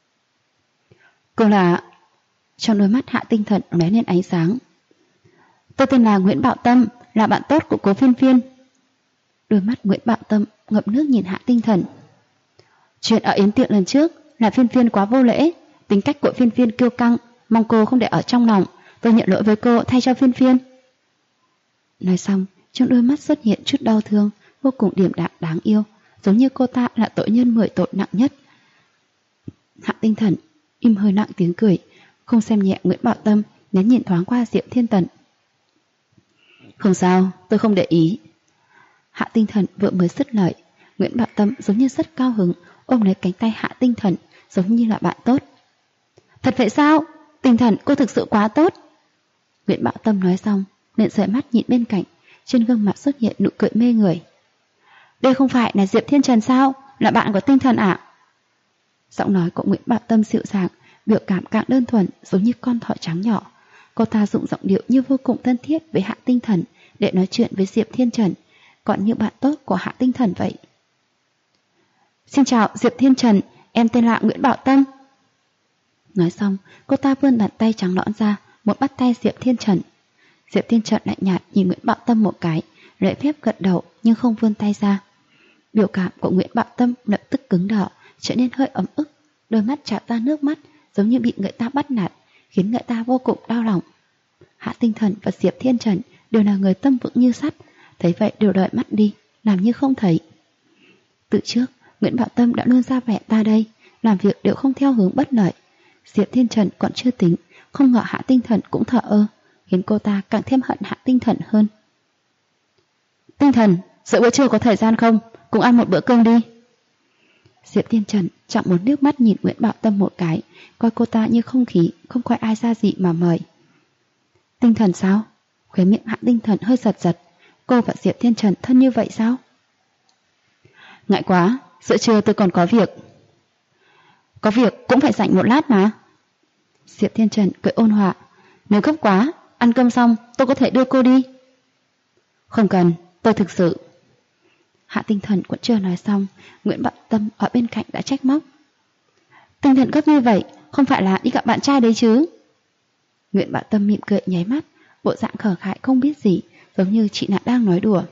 Cô là... Trong đôi mắt Hạ Tinh Thần lóe lên ánh sáng. Tôi tên là Nguyễn Bảo Tâm, là bạn tốt của cô Phiên Phiên. Đôi mắt Nguyễn Bảo Tâm ngập nước nhìn Hạ Tinh Thần. Chuyện ở yến tiệc lần trước là Phiên Phiên quá vô lễ, tính cách của Phiên Phiên kiêu căng, mong cô không để ở trong lòng, tôi nhận lỗi với cô thay cho Phiên Phiên. Nói xong, trong đôi mắt xuất hiện chút đau thương, vô cùng điềm đạm đáng yêu, giống như cô ta là tội nhân 10 tội nặng nhất. Hạ Tinh Thần im hơi nặng tiếng cười, không xem nhẹ Nguyễn Bảo Tâm, nhấn nhìn thoáng qua Diệp Thiên Tần. Không sao, tôi không để ý. Hạ Tinh Thần vừa mới dứt lời, Nguyễn Bảo Tâm giống như rất cao hứng, ôm lấy cánh tay Hạ Tinh Thần, giống như là bạn tốt. Thật vậy sao? Tinh Thần, cô thực sự quá tốt. Nguyễn Bảo Tâm nói xong, liền rời mắt nhìn bên cạnh, trên gương mặt xuất hiện nụ cười mê người. Đây không phải là Diệp Thiên Trần sao? Là bạn của Tinh Thần ạ? Giọng nói của Nguyễn Bảo Tâm dịu dàng, biểu cảm càng đơn thuần, giống như con thỏ trắng nhỏ. Cô ta dùng giọng điệu như vô cùng thân thiết với Hạ Tinh Thần để nói chuyện với Diệp Thiên Trần, còn như bạn tốt của Hạ Tinh Thần vậy. Xin chào Diệp Thiên Trần, em tên là Nguyễn Bảo Tâm. Nói xong, cô ta vươn bàn tay trắng nõn ra, một bắt tay Diệp Thiên Trần. Diệp Thiên Trần lạnh nhạt nhìn Nguyễn Bảo Tâm một cái, lễ phép gật đầu nhưng không vươn tay ra. Biểu cảm của Nguyễn Bảo Tâm lập tức cứng đỏ, trở nên hơi ấm ức, đôi mắt trào ra nước mắt, giống như bị người ta bắt nạt, khiến người ta vô cùng đau lòng. Hạ Tinh Thần và Diệp Thiên Trần đều là người tâm vững như sắt, thấy vậy đều đợi mắt đi, làm như không thấy. Từ trước, Nguyễn Bảo Tâm đã luôn ra vẻ ta đây, làm việc đều không theo hướng bất lợi. Diệp Thiên Trần còn chưa tính, không ngờ Hạ Tinh Thần cũng thờ ơ, khiến cô ta càng thêm hận Hạ Tinh Thần hơn. Tinh Thần, giữa bữa trưa có thời gian không? Cùng ăn một bữa cơm đi. Diệp Thiên Trần chọn một nước mắt nhìn Nguyễn Bảo Tâm một cái, coi cô ta như không khí, không coi ai ra gì mà mời. Tinh Thần sao? Khóe miệng Hạ Tinh Thần hơi giật giật. Cô và Diệp Thiên Trần thân như vậy sao? Ngại quá, giữa trưa tôi còn có việc. Có việc cũng phải rảnh một lát mà. Diệp Thiên Trần cười ôn hòa. Nếu gấp quá, ăn cơm xong tôi có thể đưa cô đi. Không cần, tôi thực sự. Hạ Tinh Thần cũng chưa nói xong, Nguyễn Bảo Tâm ở bên cạnh đã trách móc. Tinh thần gấp như vậy, không phải là đi gặp bạn trai đấy chứ? Nguyễn Bảo Tâm mỉm cười nháy mắt, bộ dạng khờ khại không biết gì, giống như chị nàng đang nói đùa.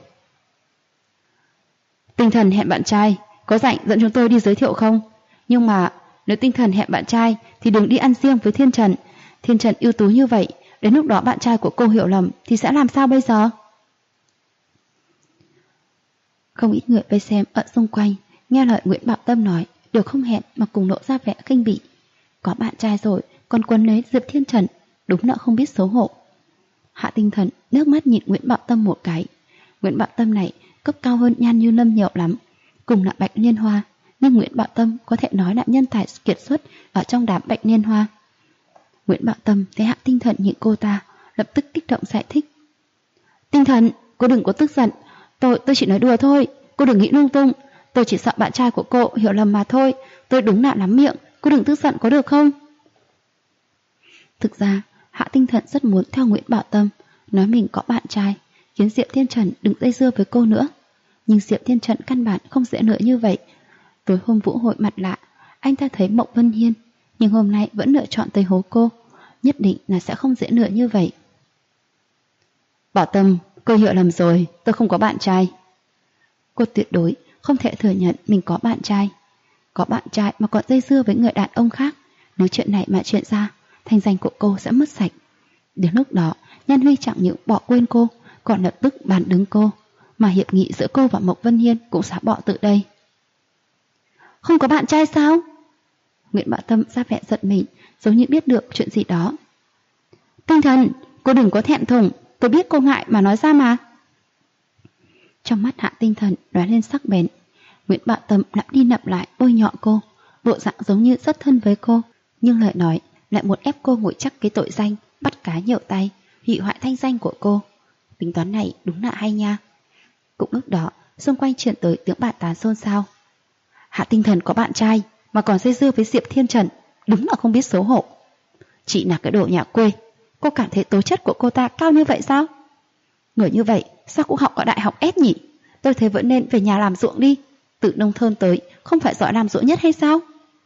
Tinh thần hẹn bạn trai, có rảnh dẫn chúng tôi đi giới thiệu không? Nhưng mà nếu Tinh thần hẹn bạn trai thì đừng đi ăn riêng với Thiên Trần. Thiên Trần ưu tú như vậy, đến lúc đó bạn trai của cô hiểu lầm thì sẽ làm sao bây giờ? Không ít người vây xem ở xung quanh, nghe lời Nguyễn Bảo Tâm nói, đều không hẹn mà cùng lộ ra vẻ khinh bỉ. Có bạn trai rồi, còn quấn lấy Diệp Thiên Trần, đúng là không biết xấu hổ. Hạ Tinh Thần nước mắt nhìn Nguyễn Bảo Tâm một cái. Nguyễn Bảo Tâm này cấp cao hơn Nhan Như Lâm nhiều lắm, cùng là Bạch Liên Hoa, nhưng Nguyễn Bảo Tâm có thể nói là nhân tài kiệt xuất ở trong đám Bạch Liên Hoa. Nguyễn Bảo Tâm thấy Hạ Tinh Thần nhìn cô ta, lập tức kích động giải thích. Tinh Thần, cô đừng có tức giận, tôi chỉ nói đùa thôi, cô đừng nghĩ lung tung, tôi chỉ sợ bạn trai của cô hiểu lầm mà thôi, tôi đúng là lắm miệng, cô đừng tức giận có được không? Thực ra, Hạ Tinh Thần rất muốn theo Nguyễn Bảo Tâm, nói mình có bạn trai, khiến Diệp Thiên Trần đừng dây dưa với cô nữa. Nhưng Diệp Thiên Trần căn bản không dễ nữa như vậy. Tối hôm vũ hội mặt lạ, anh ta thấy Mộng Vân Hiên, nhưng hôm nay vẫn lựa chọn tới hố cô, nhất định là sẽ không dễ nữa như vậy. Bảo Tâm, cô hiểu lầm rồi, tôi không có bạn trai. Cô tuyệt đối không thể thừa nhận mình có bạn trai. Có bạn trai mà còn dây dưa với người đàn ông khác, nếu chuyện này mà chuyện ra, thanh danh của cô sẽ mất sạch. Đến lúc đó, Nhan Huy chẳng những bỏ quên cô, còn lập tức bàn đứng cô, mà hiệp nghị giữa cô và Mộc Vân Hiên cũng sẽ bỏ từ đây. Không có bạn trai sao? Nguyễn Bảo Tâm ra vẻ giận mình, giống như biết được chuyện gì đó. Tinh Thần, cô đừng có thẹn thùng, tôi biết cô ngại mà nói ra mà. Trong mắt Hạ Tinh Thần lóe lên sắc bén. Nguyễn Bảo Tâm lặp đi lặp lại bôi nhọ cô, bộ dạng giống như rất thân với cô, nhưng lời nói lại muốn ép cô ngồi chắc cái tội danh bắt cá nhậu tay, hủy hoại thanh danh của cô. Tính toán này đúng là hay nha. Cũng lúc đó, xung quanh truyền tới tiếng bàn tán xôn xao. Hạ Tinh Thần có bạn trai mà còn dây dưa với Diệp Thiên Trần, đúng là không biết xấu hổ. Chị là cái đồ nhà quê, cô cảm thấy tố chất của cô ta cao như vậy sao? Người như vậy sao cũng học ở đại học S nhỉ? Tôi thấy vẫn nên về nhà làm ruộng đi. Từ nông thôn tới không phải giỏi làm ruộng nhất hay sao?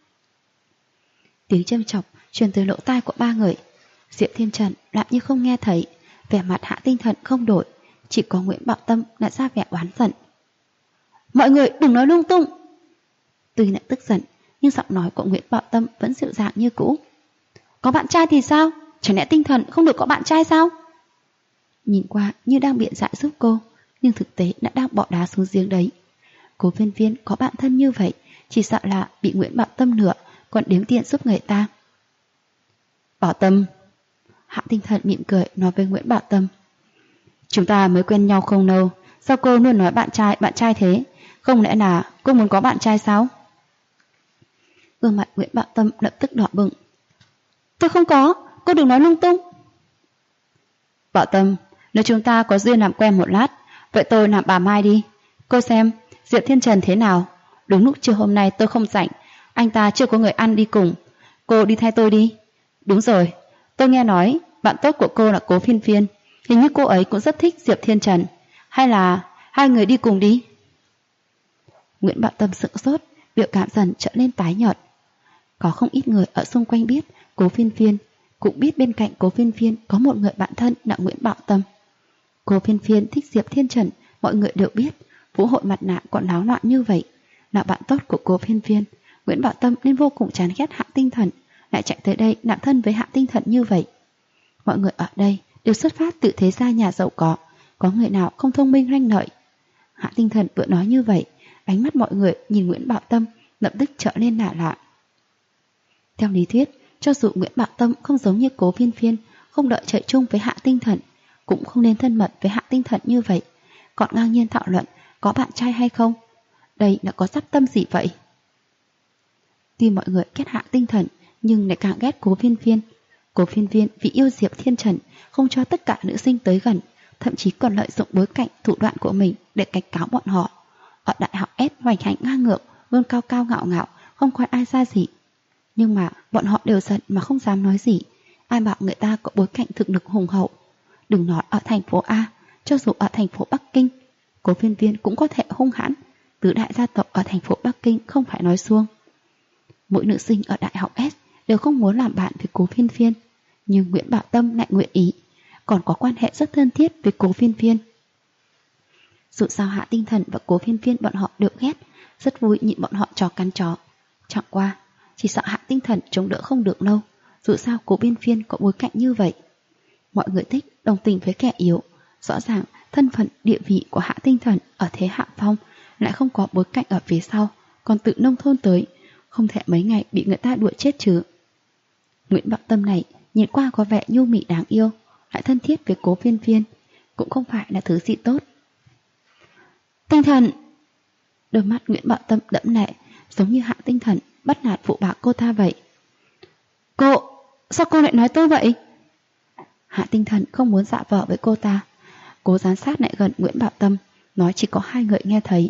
Tiếng châm chọc truyền tới lỗ tai của ba người. Diệp Thiên Trần làm như không nghe thấy, vẻ mặt Hạ Tinh Thần không đổi, chỉ có Nguyễn Bảo Tâm lại ra vẻ oán giận. Mọi người đừng nói lung tung. Tuy lại tức giận, nhưng giọng nói của Nguyễn Bảo Tâm vẫn dịu dàng như cũ. Có bạn trai thì sao? Chẳng lẽ Tinh Thần không được có bạn trai sao? Nhìn qua như đang biện giải giúp cô, nhưng thực tế đã đang bỏ đá xuống giếng đấy. Cố Viên Viên có bạn thân như vậy, chỉ sợ là bị Nguyễn Bảo Tâm lừa, còn đếm tiền giúp người ta. Bảo Tâm. Hạ Tinh Thần mỉm cười nói với Nguyễn Bảo Tâm. Chúng ta mới quen nhau không lâu, sao cô luôn nói bạn trai thế? Không lẽ là cô muốn có bạn trai sao? Gương mặt Nguyễn Bảo Tâm lập tức đỏ bừng. Tôi không có, cô đừng nói lung tung. Bảo Tâm, nếu chúng ta có duyên làm quen một lát, vậy tôi làm bà Mai đi. Cô xem, Diệp Thiên Trần thế nào? Đúng lúc trưa hôm nay tôi không rảnh, anh ta chưa có người ăn đi cùng. Cô đi thay tôi đi. Đúng rồi, tôi nghe nói bạn tốt của cô là Cố Phiên Phiên, hình như cô ấy cũng rất thích Diệp Thiên Trần. Hay là hai người đi cùng đi? Nguyễn Bảo Tâm sững sốt, biểu cảm dần trở nên tái nhợt. Có không ít người ở xung quanh biết Cố Phiên Phiên, cũng biết bên cạnh Cố Phiên Phiên có một người bạn thân là Nguyễn Bảo Tâm. Cố Phiên Phiên thích Diệp Thiên Trần, mọi người đều biết. Vũ hội mặt nạ còn náo loạn như vậy, là bạn tốt của Cố Phiên Phiên, Nguyễn Bảo Tâm nên vô cùng chán ghét Hạ Tinh Thần, lại chạy tới đây làm thân với Hạ Tinh Thần như vậy. Mọi người ở đây đều xuất phát từ thế gia nhà giàu có người nào không thông minh lanh lợi. Hạ Tinh Thần vừa nói như vậy, ánh mắt mọi người nhìn Nguyễn Bảo Tâm lập tức trở nên lạ lạ. Theo lý thuyết, cho dù Nguyễn Bảo Tâm không giống như Cố Phiên Phiên, không đợi chạy chung với Hạ Tinh Thần, cũng không nên thân mật với Hạ Tinh Thần như vậy, còn ngang nhiên thảo luận có bạn trai hay không. Đây là có sắp tâm gì vậy? Tuy mọi người ghét Hạ Tinh Thần nhưng lại càng ghét Cố Viên Viên. Cố Viên Viên vì yêu Diệp Thiên Trần không cho tất cả nữ sinh tới gần, thậm chí còn lợi dụng bối cảnh thủ đoạn của mình để cảnh cáo bọn họ. Ở đại học S hoành hành ngang ngược, luôn cao cao ngạo ngạo, không coi ai ra gì. Nhưng mà bọn họ đều giận mà không dám nói gì. Ai bảo người ta có bối cảnh thực lực hùng hậu. Đừng nói ở thành phố A, cho dù ở thành phố Bắc Kinh, Cố Viên Viên cũng có thể hung hãn. Tứ đại gia tộc ở thành phố Bắc Kinh không phải nói suông. Mỗi nữ sinh ở đại học S đều không muốn làm bạn với Cố Viên Viên, nhưng Nguyễn Bảo Tâm lại nguyện ý, còn có quan hệ rất thân thiết với Cố Viên Viên. Dù sao Hạ Tinh Thần và Cố Viên Viên bọn họ đều ghét, rất vui nhịn bọn họ chó cắn chó. Chẳng qua, chỉ sợ Hạ Tinh Thần chống đỡ không được lâu, dù sao Cố Viên Viên có bối cảnh như vậy. Mọi người thích đồng tình với kẻ yếu, rõ ràng thân phận địa vị của Hạ Tinh Thần ở thế hạ phong, lại không có bối cảnh ở phía sau, còn tự nông thôn tới, không thể mấy ngày bị người ta đuổi chết chứ. Nguyễn Bảo Tâm này nhìn qua có vẻ nhu mị đáng yêu, lại thân thiết với Cố Viên Viên, cũng không phải là thứ gì tốt. Tinh Thần! Đôi mắt Nguyễn Bảo Tâm đẫm lệ, giống như Hạ Tinh Thần bắt nạt phụ bạc cô ta vậy. Cô! Sao cô lại nói tôi vậy? Hạ Tinh Thần không muốn dạ vờ với cô ta, cố dán sát lại gần Nguyễn Bảo Tâm, nói chỉ có hai người nghe thấy.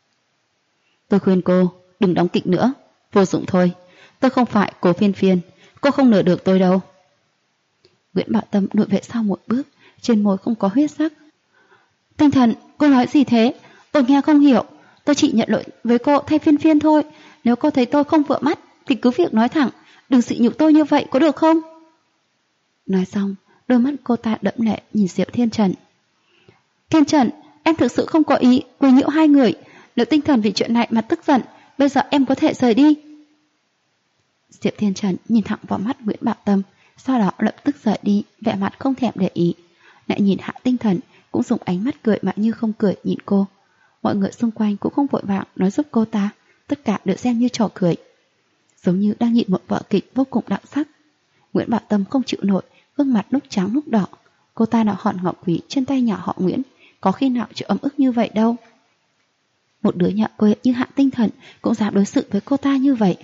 Tôi khuyên cô đừng đóng kịch nữa, vô dụng thôi. Tôi không phải Cố Viên Viên, cô không nợ được tôi đâu. Nguyễn Bảo Tâm lùi về sau một bước, trên môi không có huyết sắc. Tinh Thần, cô nói gì thế? Tôi nghe không hiểu. Tôi chỉ nhận lỗi với cô thay Viên Viên thôi. Nếu cô thấy tôi không vừa mắt thì cứ việc nói thẳng, đừng sỉ nhục tôi như vậy có được không? Nói xong, đôi mắt cô ta đẫm lệ nhìn Diệp Thiên Trần. Thiên Trần, em thực sự không có ý quấy nhiễu hai người. Nếu Tinh Thần vì chuyện này mà tức giận, bây giờ em có thể rời đi. Diệp Thiên Trần nhìn thẳng vào mắt Nguyễn Bảo Tâm, sau đó lập tức rời đi, vẻ mặt không thèm để ý. Lại nhìn Hạ Tinh Thần, cũng dùng ánh mắt cười mà như không cười nhìn cô. Mọi người xung quanh cũng không vội vàng nói giúp cô ta, tất cả đều xem như trò cười, giống như đang nhìn một vở kịch vô cùng đặc sắc. Nguyễn Bảo Tâm không chịu nổi, gương mặt lúc trắng lúc đỏ. Cô ta nào hòn ngọc quý trên tay nhỏ họ Nguyễn, có khi nào chịu ấm ức như vậy đâu. Một đứa nhỏ quê như Hạ Tinh Thần cũng dám đối xử với cô ta như vậy.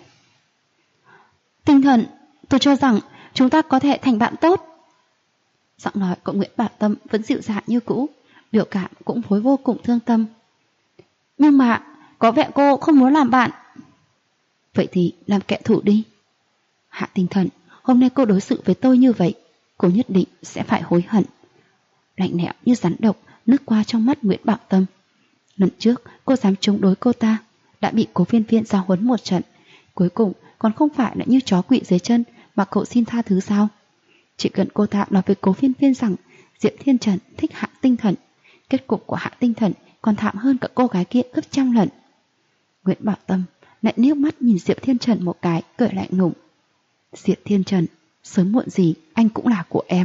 Tinh Thần, tôi cho rằng chúng ta có thể thành bạn tốt. Giọng nói của Nguyễn Bảo Tâm vẫn dịu dàng như cũ, biểu cảm cũng phối vô cùng thương tâm. Nhưng mà có vẻ cô không muốn làm bạn. Vậy thì làm kẻ thù đi. Hạ Tinh Thần, hôm nay cô đối xử với tôi như vậy, cô nhất định sẽ phải hối hận. Lạnh lẽo như rắn độc lướt qua trong mắt Nguyễn Bảo Tâm. Lần trước cô dám chống đối cô ta, đã bị Cố Viên Viên giao huấn một trận, cuối cùng còn không phải là như chó quỵ dưới chân mà cậu xin tha thứ sao? Chỉ cần cô ta nói với Cố Viên Viên rằng Diệp Thiên Trần thích Hạ Tinh Thần, kết cục của Hạ Tinh Thần còn thảm hơn cả cô gái kia gấp trăm lần. Nguyễn Bảo Tâm lại níu mắt nhìn Diệp Thiên Trần một cái, cười lạnh lùng. Diệp Thiên Trần, sớm muộn gì anh cũng là của em.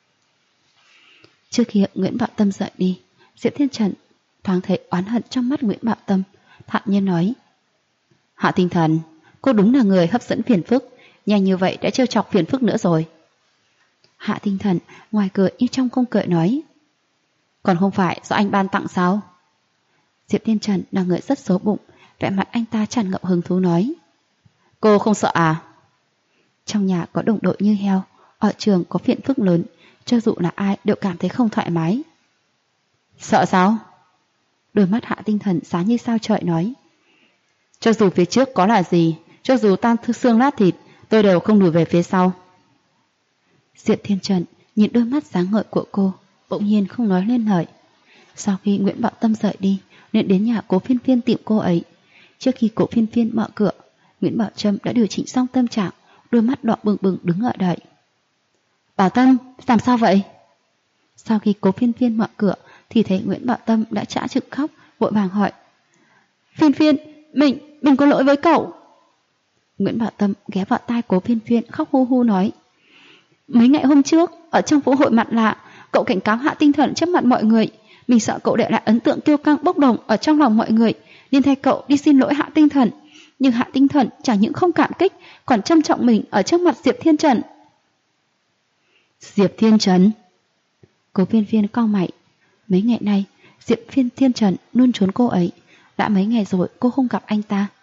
Trước khi Nguyễn Bảo Tâm rời đi, Diệp Thiên Trần thoáng thấy oán hận trong mắt Nguyễn Bảo Tâm, thản nhiên nói: Hạ Tinh Thần, cô đúng là người hấp dẫn phiền phức, nhanh như vậy đã trêu chọc phiền phức nữa rồi. Hạ Tinh Thần ngoài cười nhưng trong không cười nói: Còn không phải do anh ban tặng sao? Diệp Thiên Trần là người rất xấu bụng, vẻ mặt anh ta tràn ngập hứng thú nói: Cô không sợ à? Trong nhà có đồng đội như heo, ở trường có phiền phức lớn, cho dù là ai đều cảm thấy không thoải mái. Sợ sao? Đôi mắt Hạ Tinh Thần sáng như sao trời nói: Cho dù phía trước có là gì, cho dù tan xương lát thịt, tôi đều không lùi về phía sau. Diệp Thiên Trần nhìn đôi mắt sáng ngời của cô, bỗng nhiên không nói lên lời. Sau khi Nguyễn Bảo Tâm rời đi, nên đến nhà Cố Phiên Phiên tìm cô ấy. Trước khi Cố Phiên Phiên mở cửa, Nguyễn Bảo Trâm đã điều chỉnh xong tâm trạng, đôi mắt đỏ bừng bừng đứng ở đợi. Bảo Tâm, làm sao vậy? Sau khi Cố Phiên Phiên mở cửa thì thấy Nguyễn Bảo Tâm đã chã chực khóc, vội vàng hỏi: Phiên Phiên, mình có lỗi với cậu. Nguyễn Bảo Tâm ghé vào tai Cố Phiên Phiên khóc hu hu nói: Mấy ngày hôm trước, ở trong phố hội mặt lạ, cậu cảnh cáo Hạ Tinh Thần trước mặt mọi người. Mình sợ cậu để lại ấn tượng kiêu căng bốc đồng ở trong lòng mọi người, nên thay cậu đi xin lỗi Hạ Tinh Thần. Nhưng Hạ Tinh Thần chẳng những không cảm kích, còn trân trọng mình ở trước mặt Diệp Thiên Trần. Diệp Thiên Trần? Cố Viên Viên cau mày. Mấy ngày nay, Diệp Thiên Trần luôn trốn cô ấy. Đã mấy ngày rồi cô không gặp anh ta.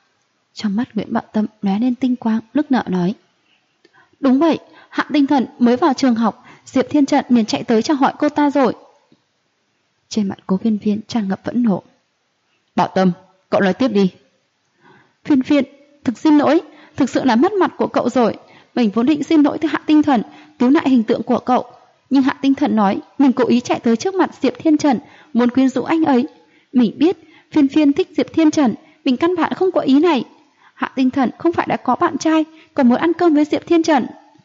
Trong mắt Nguyễn Bảo Tâm lóe lên tinh quang, nức nở nói: Đúng vậy, Hạ Tinh Thần mới vào trường học, Diệp Thiên Trận liền chạy tới chào hỏi cô ta rồi. Trên mặt Cố Viên Viên tràn ngập phẫn nộ. Bảo Tâm, cậu nói tiếp đi. Viên Viên, thực xin lỗi, thực sự là mất mặt của cậu rồi. Mình vốn định xin lỗi với Hạ Tinh Thần, cứu lại hình tượng của cậu. Nhưng Hạ Tinh Thần nói mình cố ý chạy tới trước mặt Diệp Thiên Trần, muốn quyến rũ anh ấy. Mình biết Viên Viên thích Diệp Thiên Trần, mình căn bản không có ý này. Hạ Tinh Thần không phải đã có bạn trai, còn muốn ăn cơm với Diệp Thiên Trần.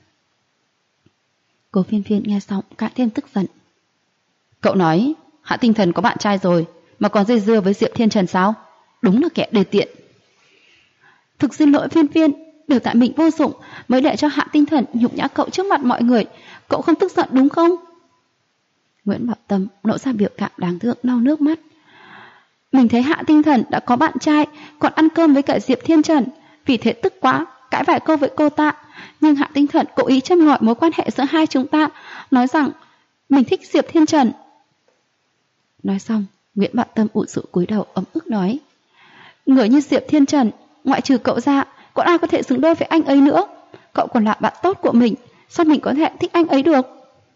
Cố Viên Viên nghe xong càng thêm tức giận. Cậu nói Hạ Tinh Thần có bạn trai rồi mà còn dây dưa với Diệp Thiên Trần sao? Đúng là kẻ đề tiện. Thực xin lỗi Viên Viên, đều tại mình vô dụng mới để cho Hạ Tinh Thần nhục nhã cậu trước mặt mọi người. Cậu không tức giận đúng không? Nguyễn Bảo Tâm lộ ra biểu cảm đáng thương lau nước mắt. Mình thấy Hạ Tinh Thần đã có bạn trai, còn ăn cơm với cả Diệp Thiên Trần, vì thế tức quá, cãi vài câu với cô ta. Nhưng Hạ Tinh Thần cố ý châm ngòi mối quan hệ giữa hai chúng ta, nói rằng mình thích Diệp Thiên Trần. Nói xong, Nguyễn Bảo Tâm ụt rũ cúi đầu ấm ức nói: Người như Diệp Thiên Trần, ngoại trừ cậu ra, còn ai có thể xứng đôi với anh ấy nữa? Cậu còn là bạn tốt của mình, sao mình có thể thích anh ấy được?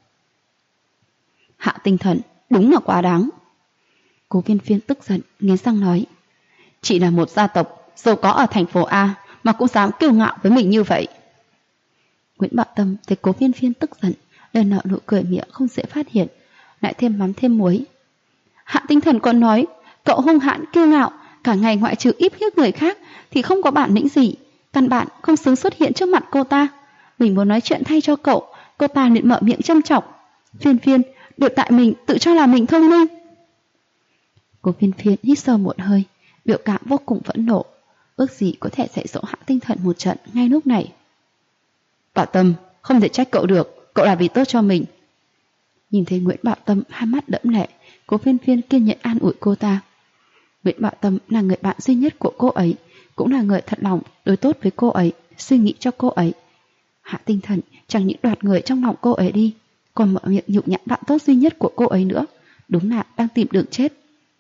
Hạ Tinh Thần đúng là quá đáng. Cố Viên Viên tức giận nghiến răng nói: Chỉ là một gia tộc giàu có ở thành phố A mà cũng dám kiêu ngạo với mình như vậy. Nguyễn Bảo Tâm thấy Cố Viên Viên tức giận, lên nợ nụ cười miệng không dễ phát hiện, lại thêm mắm thêm muối. Hạ Tinh Thần còn nói cậu hung hãn kiêu ngạo, cả ngày ngoại trừ íp hiếp người khác thì không có bản lĩnh gì, căn bản không xứng xuất hiện trước mặt cô ta. Mình muốn nói chuyện thay cho cậu, cô ta liền mở miệng châm chọc. Viên Viên, đều tại mình tự cho là mình thông minh. Cố Viên Viên hít sâu một hơi, biểu cảm vô cùng phẫn nộ, ước gì có thể dạy dỗ Hạ Tinh Thần một trận ngay lúc này. Bảo Tâm, không thể trách cậu được, cậu là vì tốt cho mình. Nhìn thấy Nguyễn Bảo Tâm hai mắt đẫm lệ, Cố Viên Viên kiên nhẫn an ủi cô ta. Nguyễn Bảo Tâm là người bạn duy nhất của cô ấy, cũng là người thật lòng đối tốt với cô ấy, suy nghĩ cho cô ấy. Hạ Tinh Thần chẳng những đoạt người trong lòng cô ấy đi, còn mở miệng nhục nhã bạn tốt duy nhất của cô ấy nữa, đúng là đang tìm đường chết.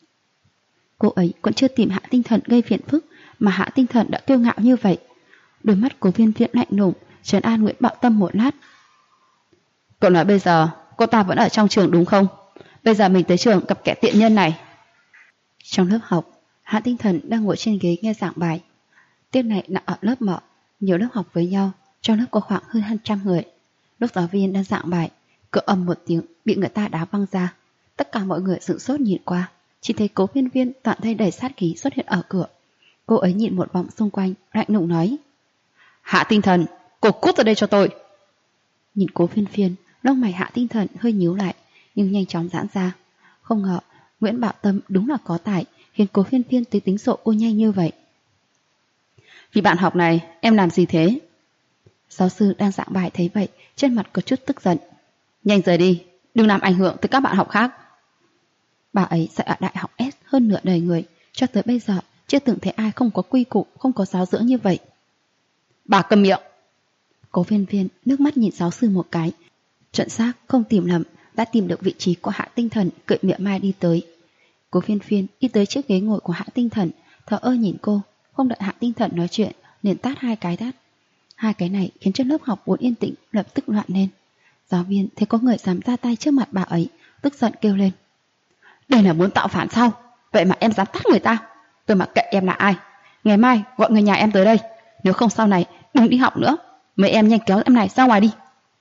Cô ấy còn chưa tìm Hạ Tinh Thần gây phiền phức mà Hạ Tinh Thần đã kiêu ngạo như vậy. Đôi mắt của Viên Viên lạnh lùng trấn an Nguyễn Bảo Tâm một lát. Cậu nói bây giờ cô ta vẫn ở trong trường đúng không? Bây giờ mình tới trường gặp kẻ tiện nhân này. Trong lớp học, Hạ Tinh Thần đang ngồi trên ghế nghe giảng bài. Tiết này là ở lớp mọ, nhiều lớp học với nhau, trong lớp có khoảng hơn 200 người. Lúc giáo viên đang giảng bài, cửa ầm một tiếng bị người ta đá văng ra. Tất cả mọi người sửng sốt nhìn qua, chỉ thấy Cố Viên Viên toàn thấy đầy sát khí xuất hiện ở cửa. Cô ấy nhìn một vòng xung quanh, lạnh lùng nói: Hạ Tinh Thần, cô cút ra đây cho tôi. Nhìn Cố Viên Viên, lông mày Hạ Tinh Thần hơi nhíu lại, nhưng nhanh chóng giãn ra. Không ngờ Nguyễn Bảo Tâm đúng là có tài, khiến Cố Viên Viên tới tính sổ cô nhanh như vậy. Vì bạn học này, em làm gì thế? Giáo sư đang giảng bài thấy vậy, trên mặt có chút tức giận. Nhanh rời đi, đừng làm ảnh hưởng tới các bạn học khác. Bà ấy dạy ở đại học S hơn nửa đời người, cho tới bây giờ chưa từng thấy ai không có quy củ, không có giáo dưỡng như vậy. Bà câm miệng. Cố Viên Viên nước mắt nhìn giáo sư một cái, chuẩn xác không tìm lầm đã tìm được vị trí của Hạ Tinh Thần, cười mỉa mai đi tới. Cố Viên Viên đi tới chiếc ghế ngồi của Hạ Tinh Thần, thờ ơ nhìn cô, không đợi Hạ Tinh Thần nói chuyện liền tát hai cái tát. Hai cái này khiến cho lớp học vốn yên tĩnh lập tức loạn lên. Giáo viên thấy có người dám ra tay trước mặt bà ấy, tức giận kêu lên: Đây là muốn tạo phản sao? Vậy mà em dám tát người ta? Tôi mặc kệ em là ai, ngày mai gọi người nhà em tới đây, nếu không sau này đừng đi học nữa. Mấy em nhanh kéo em này ra ngoài đi.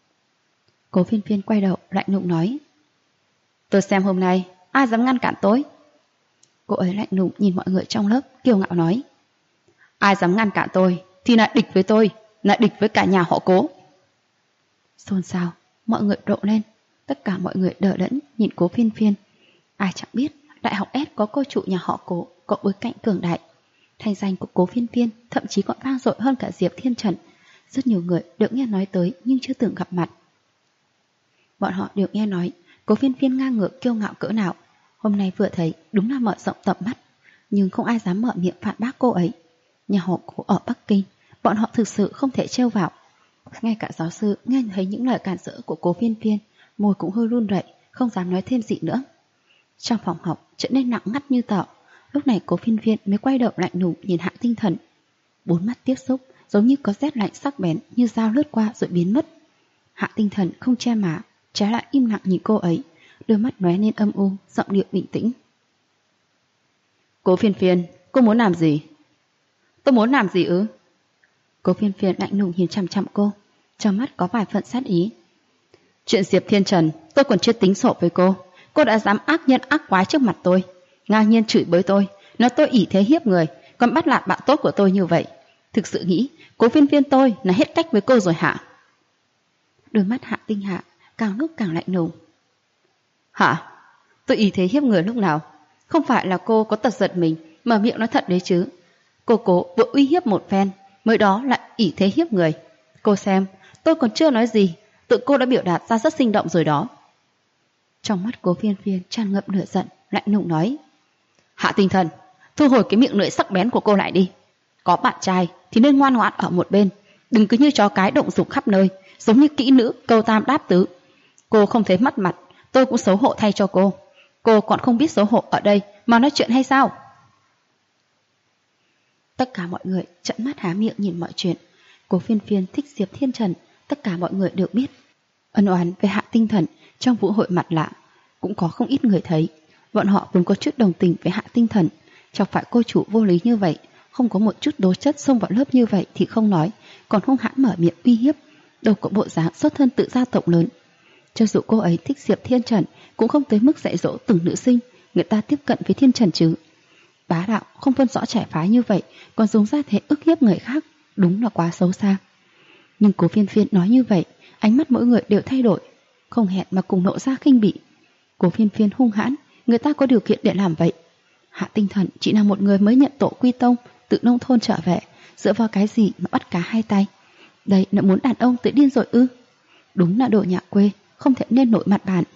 Cố Viên Viên quay đầu lạnh lùng nói: Tôi xem hôm nay ai dám ngăn cản tôi. Cô ấy lạnh lùng nhìn mọi người trong lớp, kiêu ngạo nói: Ai dám ngăn cản tôi thì là địch với tôi, là địch với cả nhà họ Cố. Xôn xao, mọi người rộ lên, tất cả mọi người đờ đẫn nhìn Cố Viên Viên. Ai chẳng biết đại học S có cô chủ nhà họ Cố có bối cảnh cường đại. Thanh danh của Cố Viên Viên thậm chí còn vang dội hơn cả Diệp Thiên Trần. Rất nhiều người được nghe nói tới nhưng chưa từng gặp mặt. Bọn họ đều nghe nói Cố Viên Viên ngang ngược kiêu ngạo cỡ nào. Hôm nay vừa thấy đúng là mở rộng tầm mắt, nhưng không ai dám mở miệng phản bác cô ấy. Nhà họ Cố ở Bắc Kinh, bọn họ thực sự không thể trêu vào. Ngay cả giáo sư nghe thấy những lời cản rỡ của Cố Viên Viên, môi cũng hơi run rẩy, không dám nói thêm gì nữa. Trong phòng học trở nên nặng ngắt như tờ. Lúc này Cố Viên Viên mới quay đầu lạnh lùng nhìn Hạ Tinh Thần. bốn mắt tiếp xúc, giống như có rét lạnh sắc bén như dao lướt qua rồi biến mất. Hạ Tinh Thần không che má, trái lại im lặng nhìn cô ấy, đôi mắt lóe lên âm u, giọng điệu bình tĩnh. Cố Phiên Phiên, cô muốn làm gì? Tôi muốn làm gì ư? Cố Phiên Phiên lạnh lùng nhìn chằm chằm cô, trong mắt có vài phần sát ý. Chuyện Diệp Thiên Trần tôi còn chưa tính sổ với cô. Cô đã dám ác nhân ác quái trước mặt tôi, ngang nhiên chửi bới tôi, nói tôi ỷ thế hiếp người, còn bắt nạt bạn tốt của tôi như vậy. Thực sự nghĩ Cố Phiên Phiên tôi là hết cách với cô rồi hả? Đôi mắt Hạ Tinh Hạ càng lúc càng lạnh lùng. Hả? Tôi ỷ thế hiếp người lúc nào? Không phải là cô có tật giật mình mà miệng nói thật đấy chứ. Cô cố vừa uy hiếp một phen, mới đó lại ỷ thế hiếp người. Cô xem, tôi còn chưa nói gì, tự cô đã biểu đạt ra rất sinh động rồi đó. Trong mắt Cố Phiên Phiên tràn ngập lửa giận, lạnh lùng nói. Hạ Tinh Thần, thu hồi cái miệng lưỡi sắc bén của cô lại đi. Có bạn trai thì nên ngoan ngoãn ở một bên, đừng cứ như chó cái động dục khắp nơi, giống như kỹ nữ câu tam đáp tứ. Cô không thấy mất mặt, tôi cũng xấu hổ thay cho cô. Cô còn không biết xấu hổ ở đây mà nói chuyện hay sao? Tất cả mọi người trợn mắt há miệng nhìn mọi chuyện. Cố Phiên Phiên thích Diệp Thiên Trần, tất cả mọi người đều biết. Ân oán về Hạ Tinh Thần trong vũ hội mặt lạ cũng có không ít người thấy. Bọn họ vốn có chút đồng tình với Hạ Tinh Thần, chọc phải cô chủ vô lý như vậy, không có một chút tố chất xông vào lớp như vậy thì không nói, còn hung hãn mở miệng uy hiếp, đâu có bộ dáng xuất thân tự gia tộc lớn. Cho dù cô ấy thích Diệp Thiên Trần cũng không tới mức dạy dỗ từng nữ sinh người ta tiếp cận với Thiên Trần chứ. Bá đạo không phân rõ trẻ phái như vậy, còn dùng ra thế ức hiếp người khác, đúng là quá xấu xa. Nhưng Cố Phiên Phiên nói như vậy, ánh mắt mỗi người đều thay đổi, không hẹn mà cùng nộ ra khinh bỉ. Cố Phiên Phiên hung hãn, người ta có điều kiện để làm vậy. Hạ Tinh Thần chỉ là một người mới nhận tổ quy tông, từ nông thôn trở về, dựa vào cái gì mà bắt cá hai tay? Đây là muốn đàn ông tự điên rồi ư? Đúng là đồ nhà quê, không thể nên nổi mặt bàn.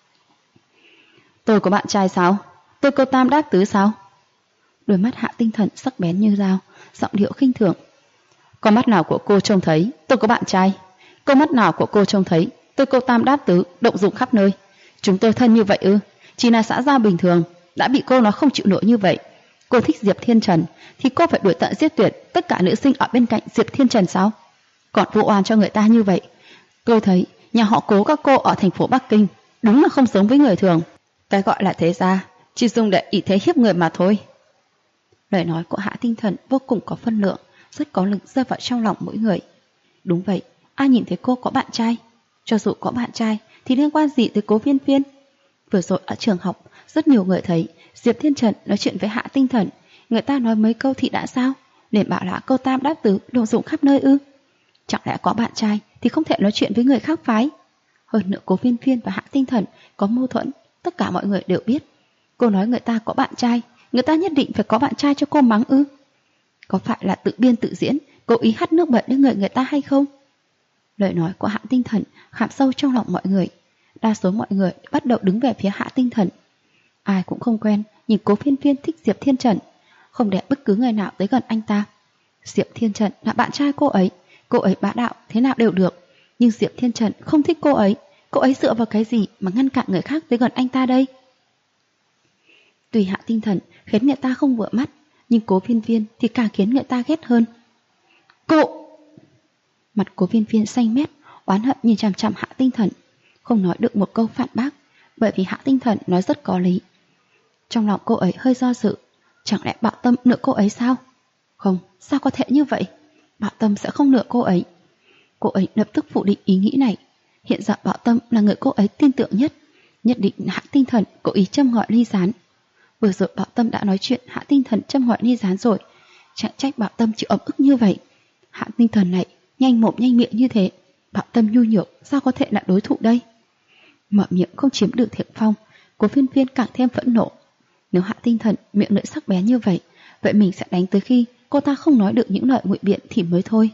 Tôi có bạn trai sao? Tôi câu tam đáp tứ sao? Đôi mắt Hạ Tinh Thần sắc bén như dao, giọng điệu khinh thường. Con mắt nào của cô trông thấy tôi có bạn trai? Con mắt nào của cô trông thấy tôi câu tam đáp tứ, động dụng khắp nơi? Chúng tôi thân như vậy ư? Chỉ là xã giao bình thường, đã bị cô nó không chịu nổi như vậy. Cô thích Diệp Thiên Trần thì cô phải đuổi tận giết tuyệt tất cả nữ sinh ở bên cạnh Diệp Thiên Trần sao? Còn vu oan cho người ta như vậy. Tôi thấy nhà họ Cố các cô ở thành phố Bắc Kinh đúng là không giống với người thường. Cái gọi là thế gia chỉ dùng để ỷ thế hiếp người mà thôi. Lời nói của Hạ Tinh Thần vô cùng có phân lượng, rất có lực rơi vào trong lòng mỗi người. Đúng vậy, ai nhìn thấy cô có bạn trai? Cho dù có bạn trai thì liên quan gì tới Cố Phiên Phiên? Vừa rồi ở trường học, rất nhiều người thấy Diệp Thiên Trần nói chuyện với Hạ Tinh Thần, người ta nói mấy câu thì đã sao? Để bảo là câu tam đáp tứ đồ dụng khắp nơi ư? Chẳng lẽ có bạn trai thì không thể nói chuyện với người khác phái? Hơn nữa Cố Phiên Phiên và Hạ Tinh Thần có mâu thuẫn, tất cả mọi người đều biết. Cô nói người ta có bạn trai, người ta nhất định phải có bạn trai cho cô mắng ư? Có phải là tự biên tự diễn, cố ý hắt nước bẩn lên người ta hay không? Lời nói của Hạ Tinh Thần khảm sâu trong lòng mọi người. Đa số mọi người bắt đầu đứng về phía Hạ Tinh Thần. Ai cũng không quen nhìn Cố Phiên Phiên thích Diệp Thiên Trần, không để bất cứ người nào tới gần anh ta. Diệp Thiên Trần là bạn trai cô ấy bá đạo thế nào đều được, nhưng Diệp Thiên Trần không thích cô ấy dựa vào cái gì mà ngăn cản người khác tới gần anh ta đây? Tùy Hạ Tinh Thần khiến người ta không vừa mắt, nhưng Cố Phiên Phiên thì càng khiến người ta ghét hơn. Cô! Mặt Cố Phiên Phiên xanh mét, oán hận nhìn chằm chằm Hạ Tinh Thần, không nói được một câu phản bác, bởi vì Hạ Tinh Thần nói rất có lý. Trong lòng cô ấy hơi do dự, chẳng lẽ Bảo Tâm nợ cô ấy sao? Không, sao có thể như vậy? Bảo Tâm sẽ không nợ cô ấy. Cô ấy lập tức phủ định ý nghĩ này. Hiện giờ Bảo Tâm là người cô ấy tin tưởng nhất, nhất định Hạ Tinh Thần cố ý châm ngòi ly gián. Vừa rồi Bảo Tâm đã nói chuyện Hạ Tinh Thần châm ngòi ly gián rồi, chẳng trách Bảo Tâm chịu ấm ức như vậy. Hạ Tinh Thần này nhanh mồm nhanh miệng như thế, Bảo Tâm nhu nhược sao có thể là đối thủ đây? Mở miệng không chiếm được thượng phong, Cố Phiên Phiên càng thêm phẫn nộ. Nếu Hạ Tinh Thần miệng lưỡi sắc bén như vậy, vậy mình sẽ đánh tới khi cô ta không nói được những lời ngụy biện thì mới thôi.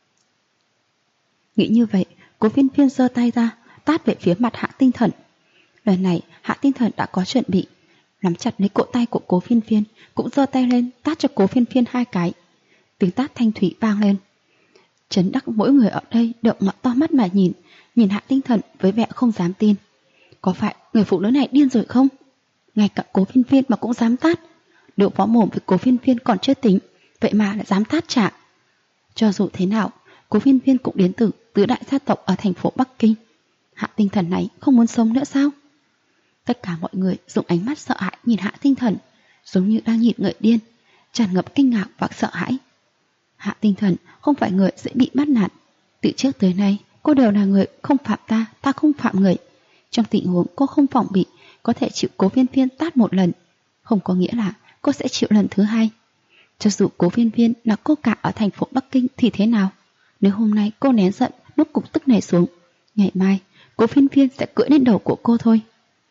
Nghĩ như vậy, Cố Phiên Phiên giơ tay ra, tát về phía mặt Hạ Tinh Thần. Lần này Hạ Tinh Thần đã có chuẩn bị, nắm chặt lấy cổ tay của Cố Phiên Phiên, cũng giơ tay lên tát cho Cố Phiên Phiên 2 cái. Tiếng tát thanh thủy vang lên. Chấn đắc mỗi người ở đây đều mở to mắt mà nhìn Hạ Tinh Thần với vẻ không dám tin. Có phải người phụ nữ này điên rồi không? Ngay cả Cố Phiên Phiên mà cũng dám tát. Độ võ mồm với Cố Phiên Phiên còn chưa tính, vậy mà lại dám tát trả. Cho dù thế nào, Cố Viên Viên cũng đến từ tứ đại gia tộc ở thành phố Bắc Kinh. Hạ Tinh Thần này không muốn sống nữa sao? Tất cả mọi người dùng ánh mắt sợ hãi nhìn Hạ Tinh Thần, giống như đang nhìn người điên, tràn ngập kinh ngạc và sợ hãi. Hạ Tinh Thần không phải người dễ bị bắt nạt. Từ trước tới nay, cô đều là người không phạm ta, ta không phạm người. Trong tình huống cô không phòng bị, có thể chịu Cố Viên Viên tát một lần, không có nghĩa là cô sẽ chịu lần thứ hai. Cho dù Cố Viên Viên là cô cả ở thành phố Bắc Kinh thì thế nào? Nếu hôm nay cô nén giận, nuốt cục tức này xuống, ngày mai Cố Viên Viên sẽ cưỡi lên đầu của cô thôi.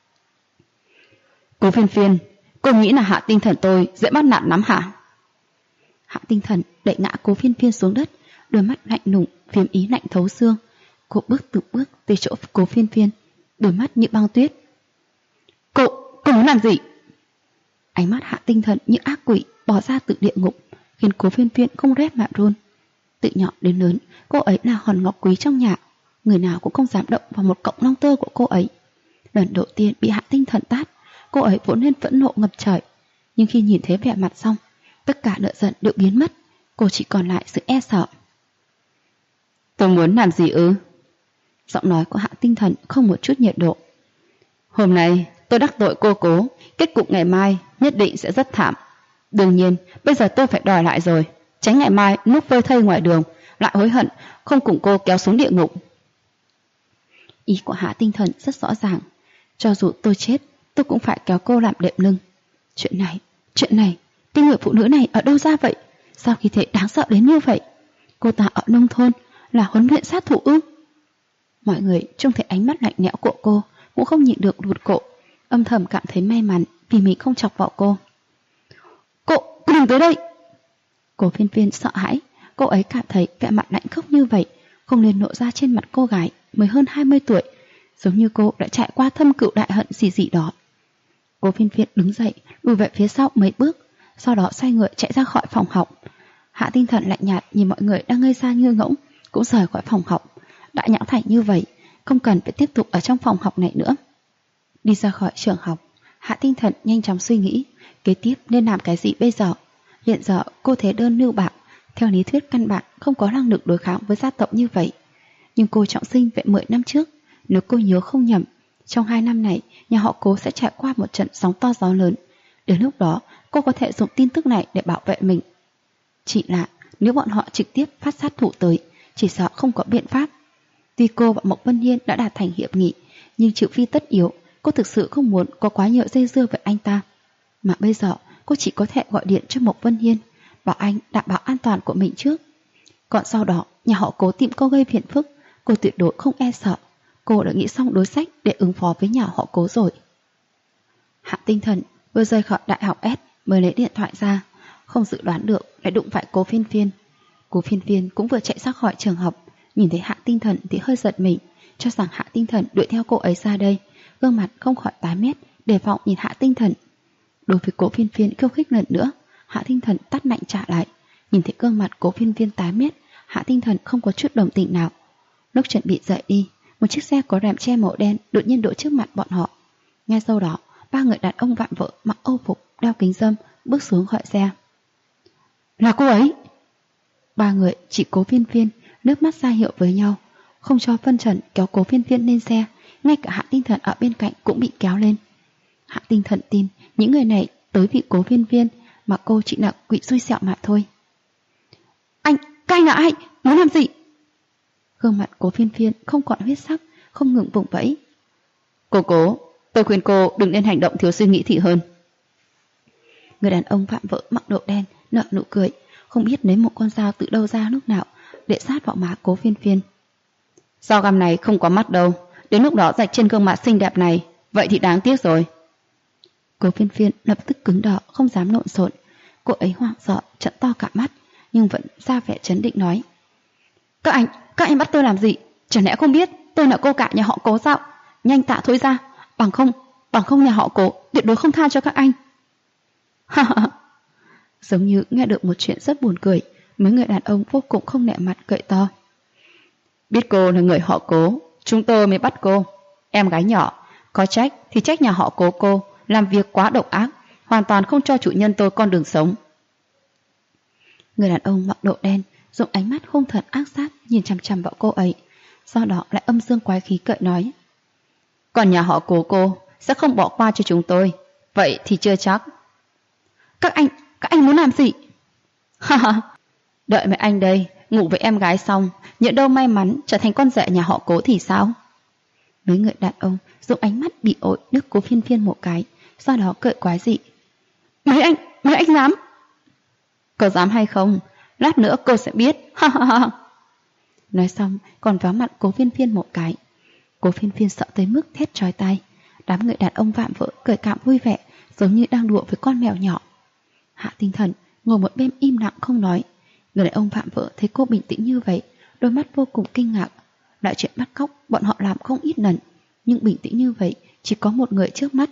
Cố Viên Viên, cô nghĩ là Hạ Tinh Thần tôi dễ bắt nạt lắm hả? Hạ Tinh Thần đẩy ngã Cố Viên Viên xuống đất, đôi mắt lạnh lùng, phiếm ý lạnh thấu xương. Cô bước từng bước tới chỗ Cố Viên Viên, đôi mắt như băng tuyết. Cô muốn làm gì? Ánh mắt Hạ Tinh Thần như ác quỷ bỏ ra từ địa ngục, khiến Cố Viên Viên không rét mà run. Từ nhỏ đến lớn, cô ấy là hòn ngọc quý trong nhà, người nào cũng không dám động vào một cọng lông tơ của cô ấy. Lần đầu tiên bị Hạ Tinh Thần tát, cô ấy vốn nên phẫn nộ ngập trời, nhưng khi nhìn thấy vẻ mặt xong, tất cả nợ giận đều biến mất, cô chỉ còn lại sự e sợ. Tôi muốn làm gì ư? Giọng nói của Hạ Tinh Thần không một chút nhiệt độ. Hôm nay tôi đắc tội cô Cố, kết cục ngày mai nhất định sẽ rất thảm. Đương nhiên, bây giờ tôi phải đòi lại rồi, tránh ngày mai núp phơi thây ngoài đường, lại hối hận không cùng cô kéo xuống địa ngục. Ý của Hạ Tinh Thần rất rõ ràng, cho dù tôi chết, tôi cũng phải kéo cô làm đệm lưng. Chuyện này, cái người phụ nữ này ở đâu ra vậy? Sao khí thế đáng sợ đến như vậy? Cô ta ở nông thôn là huấn luyện sát thủ ư? Mọi người trông thấy ánh mắt lạnh lẽo của cô cũng không nhịn được rụt cổ, âm thầm cảm thấy may mắn vì mình không chọc vào cô. Cô đừng tới đây! Cố Viên Viên sợ hãi, cô ấy cảm thấy vẻ mặt lạnh khốc như vậy không nên lộ ra trên mặt cô gái mới hơn 20 tuổi, giống như cô đã trải qua thâm cựu đại hận gì đó. Cố Viên Viên đứng dậy, lùi về phía sau mấy bước, sau đó xoay người chạy ra khỏi phòng học. Hạ Tinh Thần lạnh nhạt nhìn mọi người đang ngây ra như ngỗng, cũng rời khỏi phòng học. Đã nhão thành như vậy, không cần phải tiếp tục ở trong phòng học này nữa. Đi ra khỏi trường học, Hạ Tinh Thần nhanh chóng suy nghĩ kế tiếp nên làm cái gì bây giờ. Hiện giờ cô thế đơn lưu bạc, theo lý thuyết căn bản không có năng lực đối kháng với gia tộc như vậy. Nhưng cô trọng sinh vậy 10 năm trước, nếu cô nhớ không nhầm, trong 2 năm này nhà họ Cố sẽ trải qua một trận sóng to gió lớn. Đến lúc đó cô có thể dùng tin tức này để bảo vệ mình. Chỉ là nếu bọn họ trực tiếp phát sát thủ tới, chỉ sợ không có biện pháp. Tuy cô và Mộc Vân Hiên đã đạt thành hiệp nghị, nhưng trừ phi tất yếu, cô thực sự không muốn có quá nhiều dây dưa với anh ta. Mà bây giờ cô chỉ có thể gọi điện cho Mộc Vân Hiên, bảo anh đảm bảo an toàn của mình trước. Còn sau đó nhà họ Cố tìm cô gây phiền phức, cô tuyệt đối không e sợ. Cô đã nghĩ xong đối sách để ứng phó với nhà họ Cố rồi. Hạ Tinh Thần vừa rời khỏi đại học S mới lấy điện thoại ra, không dự đoán được lại đụng phải Cố Viên Viên. Cố Viên Viên cũng vừa chạy ra khỏi trường học, nhìn thấy Hạ Tinh Thần thì hơi giật mình, cho rằng Hạ Tinh Thần đuổi theo cô ấy ra đây, gương mặt không khỏi tái mét, đề phòng nhìn Hạ Tinh Thần. Đối với Cố Viên Viên khiêu khích lần nữa, Hạ Tinh Thần tát mạnh trả lại. Nhìn thấy gương mặt Cố Viên Viên tái mét, Hạ Tinh Thần không có chút đồng tình nào. Lúc chuẩn bị dậy đi, một chiếc xe có rèm che màu đen đột nhiên đỗ trước mặt bọn họ. Ngay sau đó, 3 người đàn ông vạm vỡ mặc âu phục, đeo kính râm bước xuống khỏi xe. Là cô ấy! 3 người chỉ Cố Viên Viên nước mắt ra hiệu với nhau, không cho phân trần kéo Cố Viên Viên lên xe. Ngay cả Hạ Tinh Thần ở bên cạnh cũng bị kéo lên. Hạ Tinh Thần tin những người này tới vì Cố Viên Viên, mà cô chỉ là quỷ xui xẻo mà thôi. Các anh là ai? Muốn làm gì? Gương mặt Cố Viên Viên không còn huyết sắc, không ngừng vùng vẫy. Cô Cố, tôi khuyên cô đừng nên hành động thiếu suy nghĩ thì hơn. Người đàn ông vạm vỡ mặc đồ đen nở nụ cười, không biết lấy một con dao từ đâu ra lúc nào để sát vào má Cố Viên Viên. Dao găm này không có mắt đâu, đến lúc đó rạch trên gương mặt xinh đẹp này, vậy thì đáng tiếc rồi. Cố Viên Viên lập tức cứng đờ, không dám lộn xộn. Cô ấy hoảng sợ, trợn to cả mắt, nhưng vẫn ra vẻ trấn định nói: Các anh bắt tôi làm gì? Chẳng lẽ không biết tôi là cô cả nhà họ Cố sao? Nhanh tạ thôi ra, bằng không nhà họ Cố tuyệt đối không tha cho các anh. Giống như nghe được một chuyện rất buồn cười, mấy người đàn ông vô cùng không nể mặt cười to. Biết cô là người họ Cố, chúng tôi mới bắt cô. Em gái nhỏ, có trách thì trách nhà họ Cố cô làm việc quá độc ác, hoàn toàn không cho chủ nhân tôi con đường sống. Người đàn ông mặc đồ đen dùng ánh mắt hung thần ác sát nhìn chằm chằm vào cô ấy, sau đó lại âm dương quái khí cợt nói: còn nhà họ Cố cô sẽ không bỏ qua cho chúng tôi, vậy thì chưa chắc. Các anh muốn làm gì? Ha ha, đợi mấy anh đây ngủ với em gái xong, nhỡ đâu may mắn trở thành con rể nhà họ Cố thì sao? Mấy người đàn ông dùng ánh mắt bị ổi nước Cố Phiên Phiên một cái, sau đó cợt quái dị: mấy anh dám? Cô dám hay không, lát nữa cô sẽ biết. Ha ha ha. Nói xong còn véo mặt Cố Phiên Phiên một cái. Cố Phiên Phiên sợ tới mức thét chói tai. Đám người đàn ông vạm vỡ cười cạm vui vẻ, giống như đang đùa với con mèo nhỏ. Hạ Tinh Thần ngồi một bên im lặng không nói. Người đàn ông vạm vỡ thấy cô bình tĩnh như vậy, đôi mắt vô cùng kinh ngạc. Loại chuyện bắt cóc bọn họ làm không ít lần, nhưng bình tĩnh như vậy chỉ có một người trước mắt.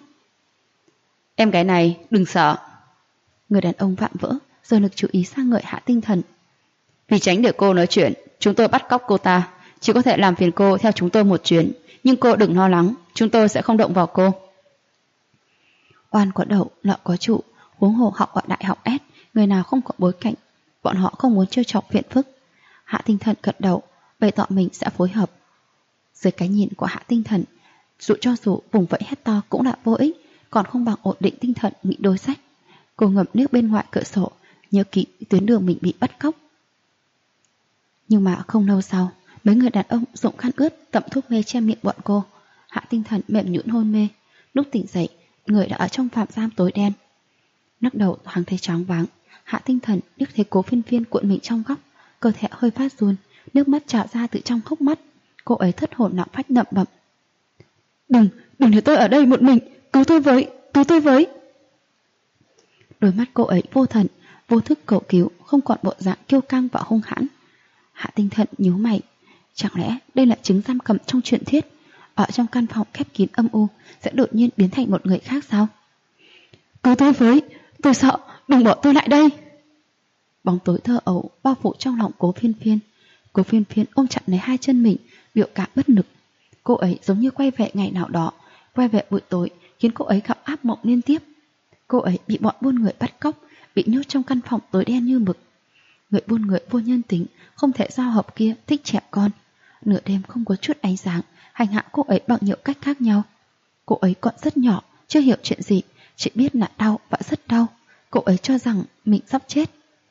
Em gái này đừng sợ. Người đàn ông vạm vỡ giờ lực chú ý sang người Hạ Tinh Thần. Vì tránh để cô nói chuyện, chúng tôi bắt cóc cô ta, chỉ có thể làm phiền cô theo chúng tôi một chuyến, nhưng cô đừng lo lắng, chúng tôi sẽ không động vào cô. Oan có đầu, nợ có trụ, huống hồ học ở đại học S, người nào không có bối cảnh, bọn họ không muốn trêu chọc phiền phức. Hạ Tinh Thần gật đầu, bày tỏ mình sẽ phối hợp. Dưới cái nhìn của Hạ Tinh Thần, dù vùng vẫy hét to cũng là vô ích, còn không bằng ổn định tinh thần nghĩ đối sách. Cô ngậm nước bên ngoài cửa sổ, nhớ kỹ tuyến đường mình bị bắt cóc. Nhưng mà không lâu sau, mấy người đàn ông dùng khăn ướt tẩm thuốc mê che miệng bọn cô. Hạ Tinh Thần mềm nhũn hôn mê. Lúc tỉnh dậy, người đã ở trong phạm giam tối đen. Nắc đầu thoáng thấy choáng váng. Hạ Tinh Thần liếc thấy Cố Phiên Phiên cuộn mình trong góc, cơ thể hơi phát run, nước mắt trào ra từ trong hốc mắt. Cô ấy thất hồn nặng phách nậm bậm. Đừng để tôi ở đây một mình, cứu tôi với. Đôi mắt cô ấy vô thần, vô thức cầu cứu, không còn bộ dạng kiêu căng và hung hãn. Hạ Tinh Thần nhíu mày, chẳng lẽ đây là trứng giam cầm trong truyền thuyết, ở trong căn phòng khép kín âm u sẽ đột nhiên biến thành một người khác sao? Cứu tôi với, tôi sợ, đừng bỏ tôi lại đây. Bóng tối thơ ấu bao phủ trong lòng Cố Phiên Phiên. Cố Phiên Phiên ôm chặt lấy hai chân mình, biểu cảm bất lực. Cô ấy giống như quay về ngày nào đó, quay về buổi tối khiến cô ấy gặp ác mộng liên tiếp. Cô ấy bị bọn buôn người bắt cóc, bị nhốt trong căn phòng tối đen như mực. Người buôn người vô nhân tính, không thể giao hợp kia thích trẻ con. Nửa đêm không có chút ánh sáng, hành hạ cô ấy bằng nhiều cách khác nhau. Cô ấy còn rất nhỏ, chưa hiểu chuyện gì, chỉ biết là đau và rất đau. Cô ấy cho rằng mình sắp chết.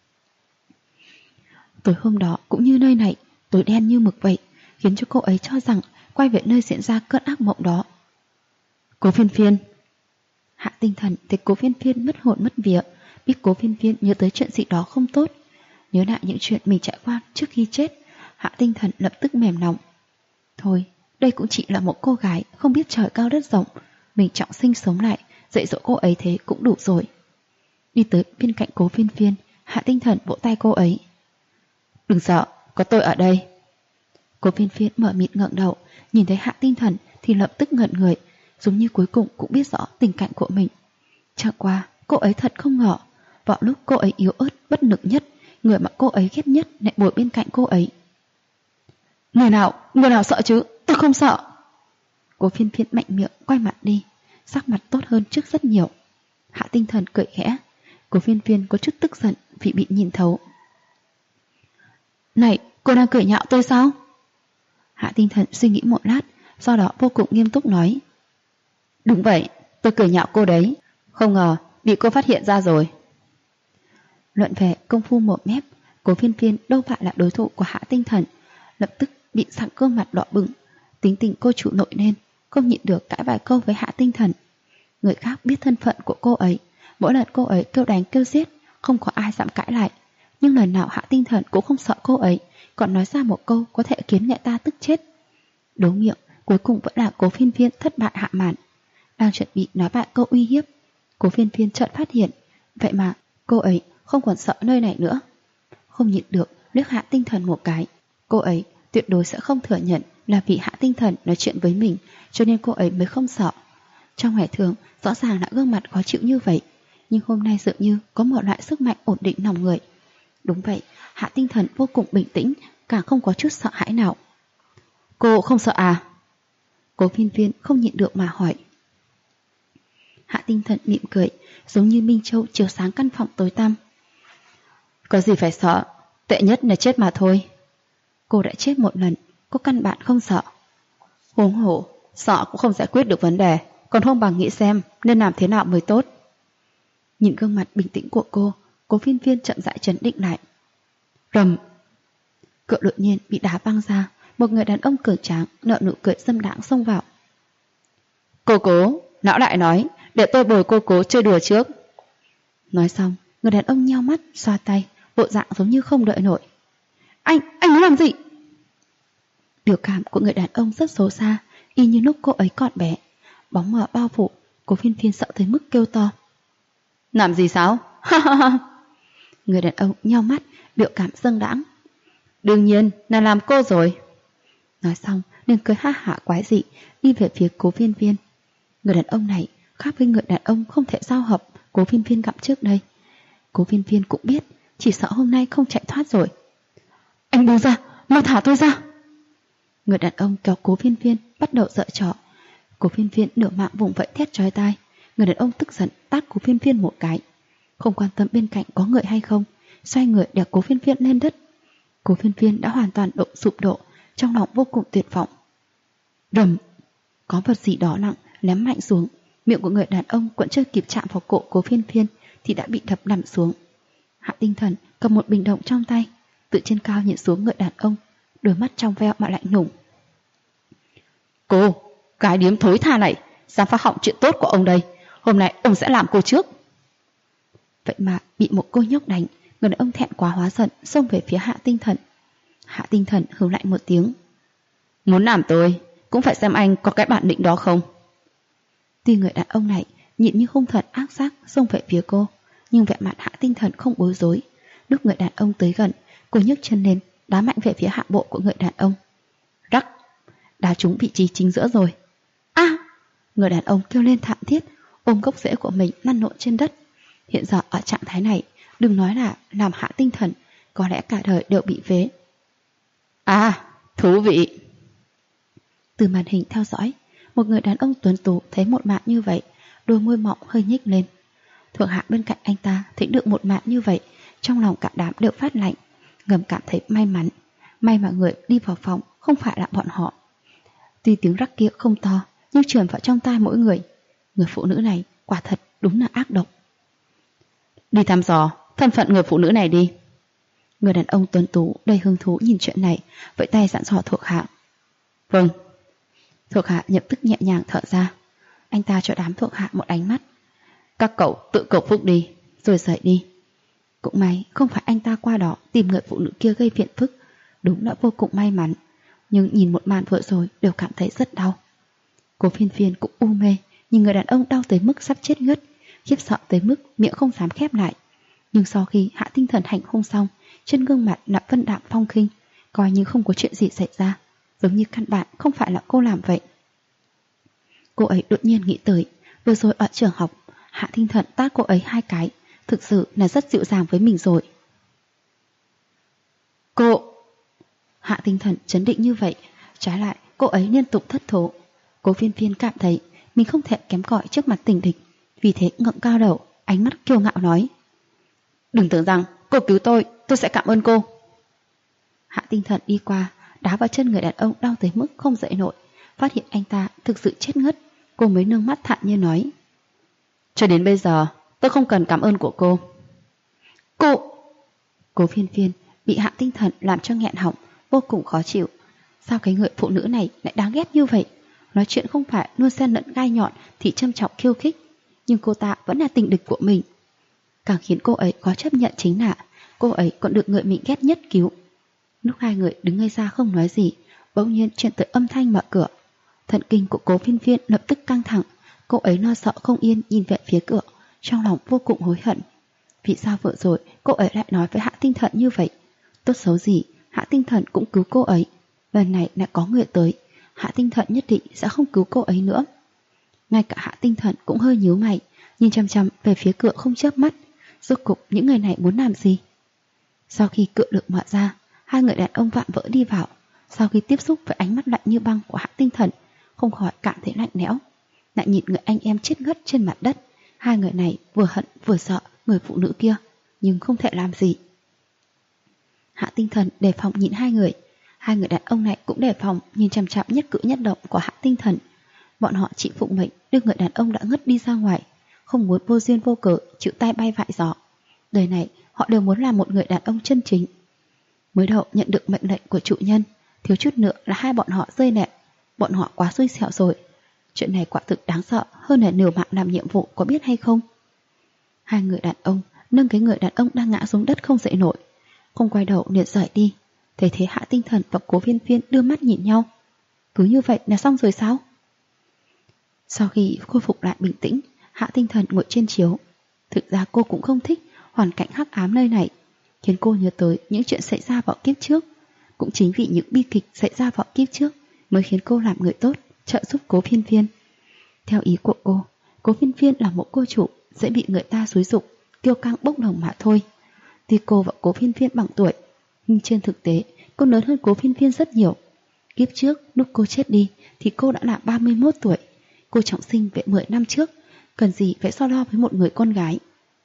Tối hôm đó cũng như nơi này, tối đen như mực vậy, khiến cho cô ấy cho rằng quay về nơi diễn ra cơn ác mộng đó. Cố Phiên Phiên. Hạ Tinh Thần thấy Cố Phiên Phiên mất hồn mất vía, biết Cố Phiên Phiên nhớ tới chuyện gì đó không tốt. Nhớ lại những chuyện mình trải qua trước khi chết, Hạ Tinh Thần lập tức mềm lòng. Thôi, đây cũng chỉ là một cô gái không biết trời cao đất rộng, mình trọng sinh sống lại, dạy dỗ cô ấy thế cũng đủ rồi. Đi tới bên cạnh Cố Phiên Phiên, Hạ Tinh Thần vỗ tay cô ấy. Đừng sợ, có tôi ở đây. Cố Phiên Phiên mở mịt ngẩng đầu, nhìn thấy Hạ Tinh Thần thì lập tức ngẩn người, giống như cuối cùng cũng biết rõ tình cảnh của mình. Chẳng qua, cô ấy thật không ngờ, vào lúc cô ấy yếu ớt, bất lực nhất, người mà cô ấy ghét nhất lại ngồi bên cạnh cô ấy. Người nào sợ chứ, tôi không sợ. Cố Phiên Phiên mạnh miệng quay mặt đi, sắc mặt tốt hơn trước rất nhiều. Hạ Tinh Thần cười khẽ. Cố Phiên Phiên có chút tức giận vì bị nhìn thấu. Này, cô đang cười nhạo tôi sao? Hạ Tinh Thần suy nghĩ một lát, sau đó vô cùng nghiêm túc nói. Đúng vậy, tôi cười nhạo cô đấy, không ngờ bị cô phát hiện ra rồi. Luận về công phu một mép, Cố Phiên Phiên đâu phải là đối thủ của Hạ Tinh Thần, lập tức bị sặc gương mặt đỏ bừng. Tính tình cô chủ nổi lên, không nhịn được cãi vài câu với Hạ Tinh Thần. Người khác biết thân phận của cô ấy, mỗi lần cô ấy kêu đánh kêu giết, không có ai dám cãi lại. Nhưng lần nào Hạ Tinh Thần cũng không sợ cô ấy, còn nói ra một câu có thể khiến người ta tức chết. Đố miệng, cuối cùng vẫn là Cố Phiên Phiên thất bại hạ màn. Đang chuẩn bị nói vài câu uy hiếp, Cố Phiên Phiên chợt phát hiện, vậy mà cô ấy không còn sợ nơi này nữa. Không nhịn được liếc Hạ Tinh Thần một cái. Cô ấy tuyệt đối sẽ không thừa nhận là vì Hạ Tinh Thần nói chuyện với mình, cho nên cô ấy mới không sợ. Trong ngày thường rõ ràng là gương mặt khó chịu như vậy, nhưng hôm nay dường như có một loại sức mạnh ổn định lòng người. Đúng vậy, Hạ Tinh Thần vô cùng bình tĩnh, càng không có chút sợ hãi nào. Cô không sợ à? Cố Phiên Phiên không nhịn được mà hỏi. Hạ Tinh Thần mỉm cười, giống như Minh Châu chiếu sáng căn phòng tối tăm. Có gì phải sợ, Tệ nhất là chết mà thôi. Cô đã chết một lần, cô căn bản không sợ. Huống hồ, sợ cũng không giải quyết được vấn đề, còn không bằng nghĩ xem nên làm thế nào mới tốt. Nhìn gương mặt bình tĩnh của cô, Cố Phiên Phiên chậm rãi trấn định lại. Rầm. Cửa đột nhiên bị đá văng ra, một người đàn ông cường tráng nở nụ cười dâm đãng xông vào. Cô Cố, lão đại nói, để tôi bồi cô Cố chơi đùa trước. Nói xong, người đàn ông nheo mắt, xoa tay, bộ dạng giống như không đợi nổi. Anh muốn làm gì? Biểu cảm của người đàn ông rất xấu xa, y như lúc cô ấy còn bé. Bóng mờ bao phủ, Cố Phiên Phiên sợ tới mức kêu to. Làm gì sao? Người đàn ông nheo mắt, biểu cảm dâng đãng. Đương nhiên là làm cô rồi. Nói xong, liền cười ha hả quái dị, đi về phía Cố Phiên Phiên. Người đàn ông này khác với người đàn ông không thể giao hợp Cố Phiên Phiên gặp trước đây. Cố Phiên Phiên cũng biết, chỉ sợ hôm nay không chạy thoát rồi. Anh buông ra, mau thả tôi ra. Người đàn ông kéo Cố Phiên Phiên bắt đầu giở trò. Cố Phiên Phiên nửa mạng vùng vẫy thét chói tai. Người đàn ông tức giận tát Cố Phiên Phiên một cái. Không quan tâm bên cạnh có người hay không, xoay người đè Cố Phiên Phiên lên đất. Cố Phiên Phiên đã hoàn toàn sụp đổ, trong lòng vô cùng tuyệt vọng. Rầm, có vật gì đó nặng ném mạnh xuống. Miệng của người đàn ông vẫn chưa kịp chạm vào cổ Cố Phiên Phiên thì đã bị đập nằm xuống. Hạ Tinh Thần cầm một bình đồng trong tay, từ trên cao nhìn xuống người đàn ông, đôi mắt trong veo mà lạnh lùng. Cô, cái điếm thối tha này, dám phá hỏng chuyện tốt của ông đây. Hôm nay ông sẽ làm cô trước. Vậy mà bị một cô nhóc đánh, người đàn ông thẹn quá hóa giận xông về phía Hạ Tinh Thần. Hạ Tinh Thần hừ lạnh một tiếng. Muốn làm tôi, cũng phải xem anh có cái bản lĩnh đó không. Tuy người đàn ông này nhịn như hung thần ác giác xông về phía cô, nhưng vẻ mặt Hạ Tinh Thần không bối rối. Lúc người đàn ông tới gần, cô nhấc chân lên, đá mạnh về phía hạ bộ của người đàn ông. Rắc, đá trúng vị trí chính giữa rồi. A! Người đàn ông kêu lên thảm thiết, ôm gốc rễ của mình lăn lộn trên đất. Hiện giờ ở trạng thái này, đừng nói là làm Hạ Tinh Thần, có lẽ cả đời đều bị vế. À, thú vị. Từ màn hình theo dõi, một người đàn ông tuấn tú thấy một màn như vậy, đôi môi mọng hơi nhếch lên. Thuộc hạ bên cạnh anh ta thấy được một màn như vậy, trong lòng cả đám đều phát lạnh, ngầm cảm thấy may mắn. May mà người đi vào phòng không phải là bọn họ. Tuy tiếng rắc kia không to, nhưng truyền vào trong tai mỗi người. Người phụ nữ này quả thật đúng là ác độc. Đi thăm dò thân phận người phụ nữ này đi. Người đàn ông tuấn tú đầy hứng thú nhìn chuyện này, vẫy tay dặn dò thuộc hạ. Vâng. Thuộc hạ lập tức nhẹ nhàng thở ra. Anh ta cho đám thuộc hạ một ánh mắt. Các cậu tự cầu phúc đi, rồi rời đi. Cũng may không phải anh ta qua đó tìm người phụ nữ kia gây phiền phức, đúng là vô cùng may mắn. Nhưng nhìn một màn vừa rồi đều cảm thấy rất đau. Cố Phiên Phiên cũng u mê, nhìn người đàn ông đau tới mức sắp chết ngất, khiếp sợ tới mức miệng không dám khép lại. Nhưng sau khi Hạ Tinh Thần hành hung xong, trên gương mặt là vân đạm phong khinh, coi như không có chuyện gì xảy ra, giống như căn bản không phải là cô làm vậy. Cô ấy đột nhiên nghĩ tới, vừa rồi ở trường học, Hạ Tinh Thần tát cô ấy 2 cái, thực sự là rất dịu dàng với mình rồi. Cô! Hạ Tinh Thần chấn định như vậy, trái lại cô ấy liên tục thất thố. Cố Phiên Phiên cảm thấy mình không thể kém cỏi trước mặt tình địch, vì thế ngẩng cao đầu, ánh mắt kiêu ngạo nói. Đừng tưởng rằng cô cứu tôi sẽ cảm ơn cô. Hạ Tinh Thần đi qua, đá vào chân người đàn ông đau tới mức không dậy nổi, phát hiện anh ta thực sự chết ngất, cô mới nâng mắt thản nhiên nói. Cho đến bây giờ, tôi không cần cảm ơn của cô. Cố Phiên Phiên bị Hạ Tinh Thần làm cho nghẹn họng, vô cùng khó chịu. Sao cái người phụ nữ này lại đáng ghét như vậy? Nói chuyện không phải luôn xen lẫn gai nhọn thì châm chọc khiêu khích, nhưng cô ta vẫn là tình địch của mình. Càng khiến cô ấy khó chấp nhận chính là cô ấy còn được người mình ghét nhất cứu. Lúc hai người đứng ngây ra không nói gì, bỗng nhiên truyền tới âm thanh mở cửa. Thần kinh của Cố Phiên Phiên lập tức căng thẳng, cô ấy lo sợ không yên nhìn về phía cửa, trong lòng vô cùng hối hận. Vì sao vừa rồi cô ấy lại nói với Hạ Tinh Thần như vậy? Tốt xấu gì, Hạ Tinh Thần cũng cứu cô ấy. Lần này lại có người tới, Hạ Tinh Thần nhất định sẽ không cứu cô ấy nữa. Ngay cả Hạ Tinh Thần cũng hơi nhíu mày, nhìn chăm chăm về phía cửa không chớp mắt. Rốt cục những người này muốn làm gì? Sau khi cửa được mở ra, hai người đàn ông vạm vỡ đi vào. Sau khi tiếp xúc với ánh mắt lạnh như băng của Hạ Tinh Thần, không khỏi cảm thấy lạnh lẽo. Lại nhìn người anh em chết ngất trên mặt đất. Hai người này vừa hận vừa sợ người phụ nữ kia, nhưng không thể làm gì. Hạ Tinh Thần đề phòng nhìn hai người. Hai người đàn ông này cũng đề phòng nhìn chằm chằm nhất cử nhất động của Hạ Tinh Thần. Bọn họ chỉ phụng mệnh đưa người đàn ông đã ngất đi ra ngoài, không muốn vô duyên vô cớ chịu tai bay vạ gió. Đời này họ đều muốn làm một người đàn ông chân chính. Mới đầu nhận được mệnh lệnh của chủ nhân, thiếu chút nữa là hai bọn họ rơi lệ. Bọn họ quá xui xẻo rồi. Chuyện này quả thực đáng sợ hơn là liều mạng làm nhiệm vụ, có biết hay không? Hai người đàn ông nâng cái người đàn ông đang ngã xuống đất không dậy nổi, không quay đầu liền rời đi. Thấy thế Hạ Tinh Thần và Cố Viên Viên đưa mắt nhìn nhau. Cứ như vậy là xong rồi sao? Sau khi khôi phục lại bình tĩnh, Hạ Tinh Thần ngồi trên chiếu. Thực ra cô cũng không thích hoàn cảnh hắc ám nơi này, khiến cô nhớ tới những chuyện xảy ra vào kiếp trước. Cũng chính vì những bi kịch xảy ra vào kiếp trước mới khiến cô làm người tốt, trợ giúp Cố Viên Viên. Theo ý của cô, Cố Viên Viên là một cô chủ dễ bị người ta xúi giục, kiêu căng bốc đồng mà thôi. Tuy cô và Cố Viên Viên bằng tuổi, nhưng trên thực tế cô lớn hơn Cố Viên Viên rất nhiều. Kiếp trước lúc cô chết đi thì cô đã là 31 tuổi. Cô trọng sinh về 10 năm trước, cần gì phải so lo với một người con gái.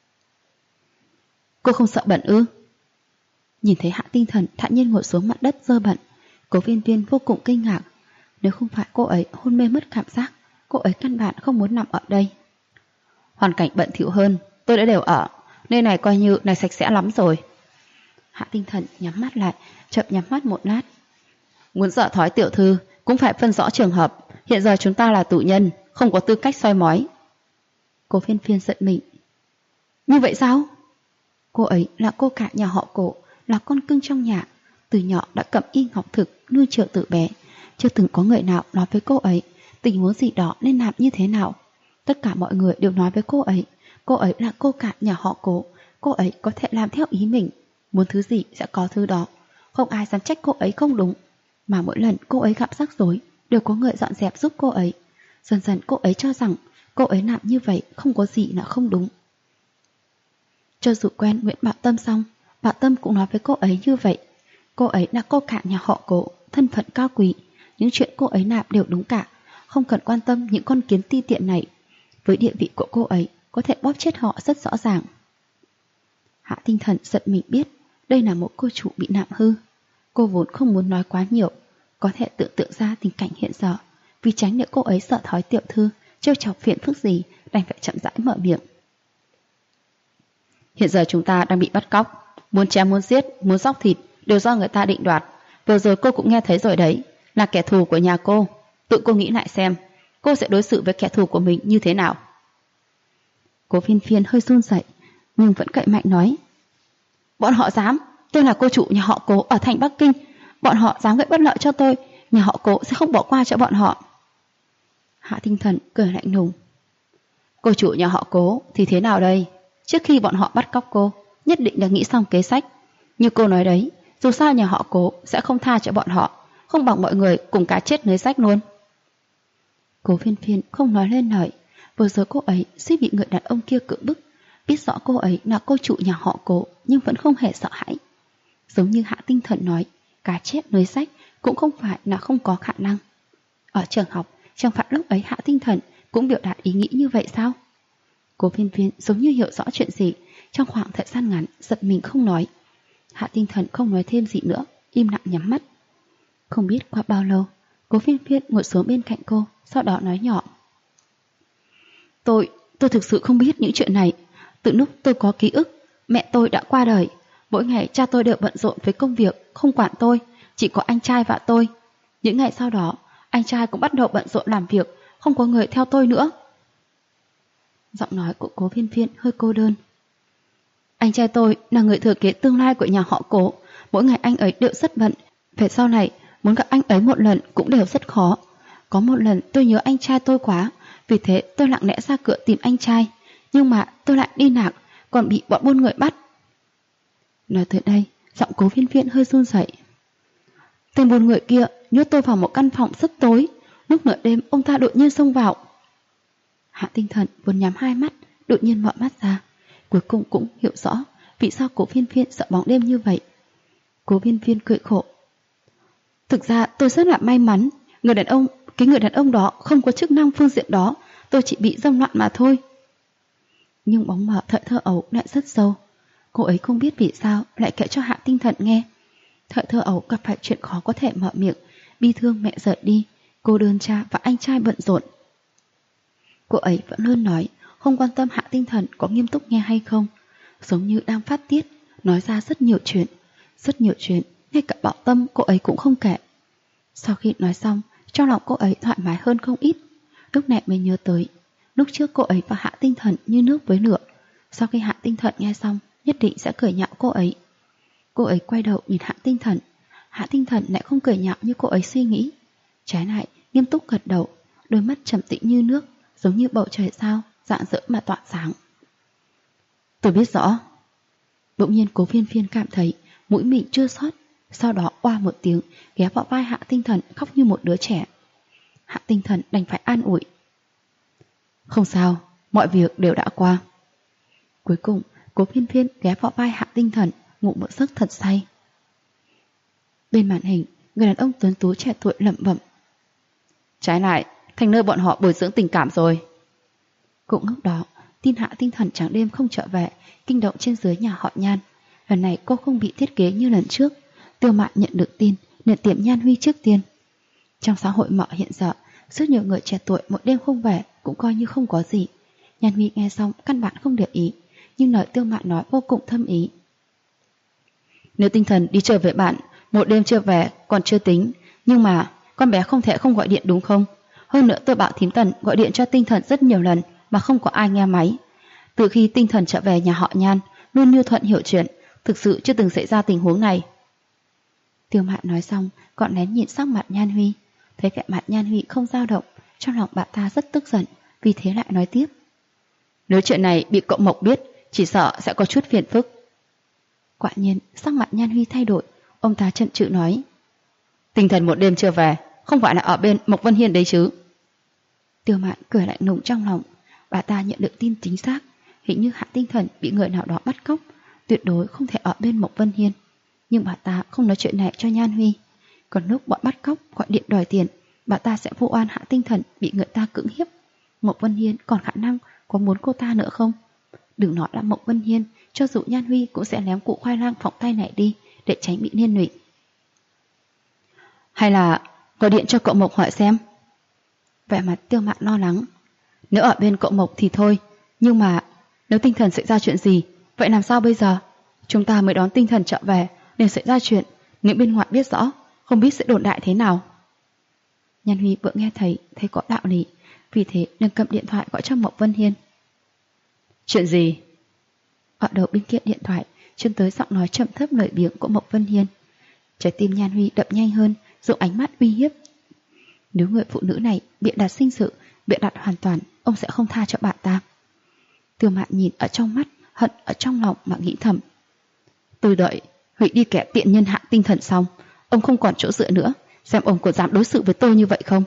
Cô không sợ bẩn ư? Nhìn thấy Hạ Tinh Thần thản nhiên ngồi xuống mặt đất dơ bẩn, Cố Viên Viên vô cùng kinh ngạc. Nếu không phải cô ấy hôn mê mất cảm giác, cô ấy căn bản không muốn nằm ở đây. Hoàn cảnh bẩn thỉu hơn tôi đã đều ở, nơi này coi như này sạch sẽ lắm rồi. Hạ Tinh Thần nhắm mắt lại, chậm nhắm mắt một lát. Muốn dở thói tiểu thư cũng phải phân rõ trường hợp. Hiện giờ chúng ta là tù nhân, không có tư cách soi mói. Cố Viên Viên giận mình. Như vậy sao? Cô ấy là cô cả nhà họ Cố, là con cưng trong nhà. Từ nhỏ đã cầm y ngọc thực, nuôi trưởng từ bé. Chưa từng có người nào nói với cô ấy tình huống gì đó nên làm như thế nào. Tất cả mọi người đều nói với cô ấy là cô cả nhà họ Cố. Cô ấy có thể làm theo ý mình, muốn thứ gì sẽ có thứ đó. Không ai dám trách cô ấy không đúng. Mà mỗi lần cô ấy gặp rắc rối đều có người dọn dẹp giúp cô ấy. Dần dần cô ấy cho rằng cô ấy làm như vậy không có gì là không đúng. Cho dù quen Nguyễn Bảo Tâm xong, Bảo Tâm cũng nói với cô ấy như vậy. Cô ấy là cô cả nhà họ Cố, thân phận cao quý. Những chuyện cô ấy làm đều đúng cả, không cần quan tâm những con kiến ti tiện này. Với địa vị của cô ấy, có thể bóp chết họ rất rõ ràng. Hạ Tinh Thần giận mình biết đây là một cô chủ bị nạm hư. Cô vốn không muốn nói quá nhiều, có thể tưởng tượng ra tình cảnh hiện giờ. Vì tránh để cô ấy sợ thói tiểu thư trêu chọc phiền phức gì, đành phải chậm rãi mở miệng. Hiện giờ chúng ta đang bị bắt cóc, muốn chém muốn giết, muốn róc thịt đều do người ta định đoạt. Vừa rồi cô cũng nghe thấy rồi đấy, là kẻ thù của nhà cô. Tự cô nghĩ lại xem, cô sẽ đối xử với kẻ thù của mình như thế nào? Cố Viên Viên hơi run rẩy, nhưng vẫn cậy mạnh nói. Bọn họ dám, tôi là cô chủ nhà họ Cố ở thành Bắc Kinh. Bọn họ dám gây bất lợi cho tôi, nhà họ Cố sẽ không bỏ qua cho bọn họ. Hạ Tinh Thần cười lạnh lùng. Cô chủ nhà họ Cố thì thế nào đây? Trước khi bọn họ bắt cóc cô, nhất định đã nghĩ xong kế sách. Như cô nói đấy, dù sao nhà họ Cố sẽ không tha cho bọn họ, không bằng mọi người cùng cá chết lưới rách luôn. Cố Viên Viên không nói lên lời. Vừa rồi cô ấy suýt bị người đàn ông kia cưỡng bức. Biết rõ cô ấy là cô chủ nhà họ Cố, nhưng vẫn không hề sợ hãi. Giống như Hạ Tinh Thần nói, cá chết lưới rách cũng không phải là không có khả năng. Ở trường học, chẳng phải lúc ấy Hạ Tinh Thần cũng biểu đạt ý nghĩ như vậy sao? Cố Viên Viên giống như hiểu rõ chuyện gì, trong khoảng thời gian ngắn giật mình không nói. Hạ Tinh Thần không nói thêm gì nữa, im lặng nhắm mắt. Không biết qua bao lâu, Cố Viên Viên ngồi xuống bên cạnh cô, sau đó nói nhỏ. Tôi thực sự không biết những chuyện này. Từ lúc tôi có ký ức, mẹ tôi đã qua đời. Mỗi ngày cha tôi đều bận rộn với công việc, không quản tôi, chỉ có anh trai và tôi. Những ngày sau đó, anh trai cũng bắt đầu bận rộn làm việc, không có người theo tôi nữa. Giọng nói của Cố Viên Viên hơi cô đơn. Anh trai tôi là người thừa kế tương lai của nhà họ Cố. Mỗi ngày anh ấy đều rất bận. Về sau này, muốn gặp anh ấy một lần cũng đều rất khó. Có một lần tôi nhớ anh trai tôi quá, vì thế tôi lặng lẽ ra cửa tìm anh trai. Nhưng mà tôi lại đi lạc, còn bị bọn buôn người bắt. Nói tới đây, giọng Cố Viên Viên hơi run rẩy. Tên buôn người kia nhốt tôi vào một căn phòng rất tối. Lúc nửa đêm ông ta đột nhiên xông vào. Hạ Tinh Thần vốn nhắm hai mắt, đột nhiên mở mắt ra. Cuối cùng cũng hiểu rõ vì sao Cố Viên Viên sợ bóng đêm như vậy. Cố Viên Viên cười khổ. Thực ra tôi rất là may mắn, người đàn ông đó không có chức năng phương diện đó, tôi chỉ bị dâm loạn mà thôi. Nhưng bóng mờ thời thơ ấu lại rất sâu. Cô ấy không biết vì sao lại kể cho Hạ Tinh Thần nghe. Thời thơ ấu gặp phải chuyện khó có thể mở miệng, bi thương mẹ rời đi, cô đơn cha và anh trai bận rộn. Cô ấy vẫn luôn nói, không quan tâm Hạ Tinh Thần có nghiêm túc nghe hay không, giống như đang phát tiết, nói ra rất nhiều chuyện, ngay cả Bảo Tâm cô ấy cũng không kể. Sau khi nói xong, trong lòng cô ấy thoải mái hơn không ít. Lúc này mới nhớ tới, lúc trước cô ấy và Hạ Tinh Thần như nước với lửa. Sau khi Hạ Tinh Thần nghe xong, nhất định sẽ cười nhạo cô ấy. Cô ấy quay đầu nhìn Hạ Tinh Thần. Hạ Tinh Thần lại không cười nhạo như cô ấy suy nghĩ. Trái lại, nghiêm túc gật đầu, đôi mắt trầm tĩnh như nước, giống như bầu trời sao, rạng rỡ mà tỏa sáng. Tôi biết rõ. Bỗng nhiên Cố Phiên Phiên cảm thấy mũi mình chưa sót, sau đó oa một tiếng, ghé vào vai Hạ Tinh Thần khóc như một đứa trẻ. Hạ Tinh Thần đành phải an ủi. Không sao, mọi việc đều đã qua. Cuối cùng, Cố Phiên Phiên ghé vào vai Hạ Tinh Thần, ngủ một giấc thật say. Bên màn hình, người đàn ông tuấn tú trẻ tuổi lẩm bẩm. Trái lại, thành nơi bọn họ bồi dưỡng tình cảm rồi. Cũng lúc đó, tin Hạ Tinh Thần trắng đêm không trở về, kinh động trên dưới nhà họ Nhan. Lần này cô không bị thiết kế như lần trước. Tiêu Mạn nhận được tin, nhận tiệm Nhan Huy trước tiên. Trong xã hội mọ hiện giờ, rất nhiều người trẻ tuổi một đêm không về cũng coi như không có gì. Nhan Huy nghe xong căn bản không để ý, nhưng lời Tiêu Mạn nói vô cùng thâm ý. Nếu Tinh Thần đi chơi với bạn, một đêm chưa về còn chưa tính, nhưng mà con bé không thể không gọi điện đúng không? Hơn nữa tôi bảo thím Tần gọi điện cho Tinh Thần rất nhiều lần mà không có ai nghe máy. Từ khi Tinh Thần trở về nhà họ Nhan, luôn như thuận hiểu chuyện, thực sự chưa từng xảy ra tình huống này. Tiêu Mạn nói xong, gọn lén nhìn sắc mặt Nhan Huy. Thấy vẻ mặt Nhan Huy không dao động, trong lòng bà ta rất tức giận, vì thế lại nói tiếp. Nếu chuyện này bị cậu Mộc biết, chỉ sợ sẽ có chút phiền phức. Quả nhiên, sắc mặt Nhan Huy thay đổi, ông ta chần chừ nói. Tinh Thần một đêm chưa về, không phải là ở bên Mộc Vân Hiên đấy chứ? Tiêu Mạn cười lạnh lùng trong lòng, bà ta nhận được tin chính xác, hình như Hạ Tinh Thần bị người nào đó bắt cóc, tuyệt đối không thể ở bên Mộc Vân Hiên. Nhưng bà ta không nói chuyện này cho Nhan Huy. Còn lúc bọn bắt cóc gọi điện đòi tiền, bà ta sẽ vu oan Hạ Tinh Thần bị người ta cưỡng hiếp. Mộc Vân Hiên còn khả năng có muốn cô ta nữa không? Đừng nói là Mộc Vân Hiên, cho dù Nhan Huy cũng sẽ ném cụ khoai lang phỏng tay này đi để tránh bị liên lụy. Hay là gọi điện cho cậu Mộc hỏi xem? Vẻ mặt Tiêu Mạn lo lắng. Nếu ở bên cậu Mộc thì thôi, nhưng mà nếu Tinh Thần xảy ra chuyện gì, vậy làm sao bây giờ? Chúng ta mới đón Tinh Thần trở về, nên xảy ra chuyện, nếu bên ngoài biết rõ, không biết sẽ đồn đại thế nào. Nhan Huy vừa nghe thấy có đạo lý, vì thế nên cầm điện thoại gọi cho Mộc Vân Hiên. Chuyện gì? Ở đầu bên kia điện thoại truyền tới giọng nói trầm thấp lời biếng của Mộc Vân Hiên. Trái tim Nhan Huy đập nhanh hơn, dùng ánh mắt uy hiếp. Nếu người phụ nữ này bịa đặt sinh sự, bịa đặt hoàn toàn, ông sẽ không tha cho bà ta. Tiêu Mạn nhìn ở trong mắt, hận ở trong lòng mà nghĩ thầm. Tôi đợi hủy đi kẻ tiện nhân Hạ Tinh Thần xong, ông không còn chỗ dựa nữa, xem ông có dám đối xử với tôi như vậy không?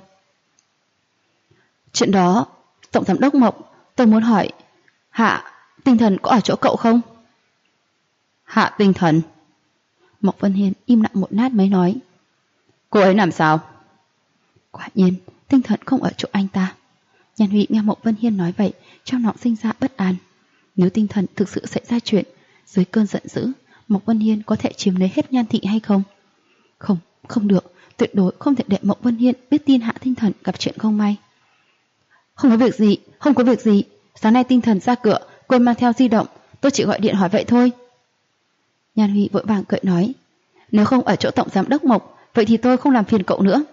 Chuyện đó, Tổng Giám đốc Mộc, tôi muốn hỏi, Hạ Tinh Thần có ở chỗ cậu không? Hạ Tinh Thần? Mộc Vân Hiên im lặng một lát mới nói. Cô ấy làm sao? Quả nhiên, Tinh Thần không ở chỗ anh ta. Nhan Huy nghe Mộc Vân Hiên nói vậy, trong lòng sinh ra bất an. Nếu Tinh Thần thực sự xảy ra chuyện, dưới cơn giận dữ, Mộc Vân Hiên có thể chiếm lấy hết Nhan Thị hay không? Không được, tuyệt đối không thể để Mộc Vân Hiên biết tin Hạ Tinh Thần gặp chuyện không may. Không có việc gì, sáng nay Tinh Thần ra cửa, quên mang theo di động, tôi chỉ gọi điện hỏi vậy thôi. Nhan Huy vội vàng cười nói. Nếu không ở chỗ Tổng Giám đốc Mộc, vậy thì tôi không làm phiền cậu nữa.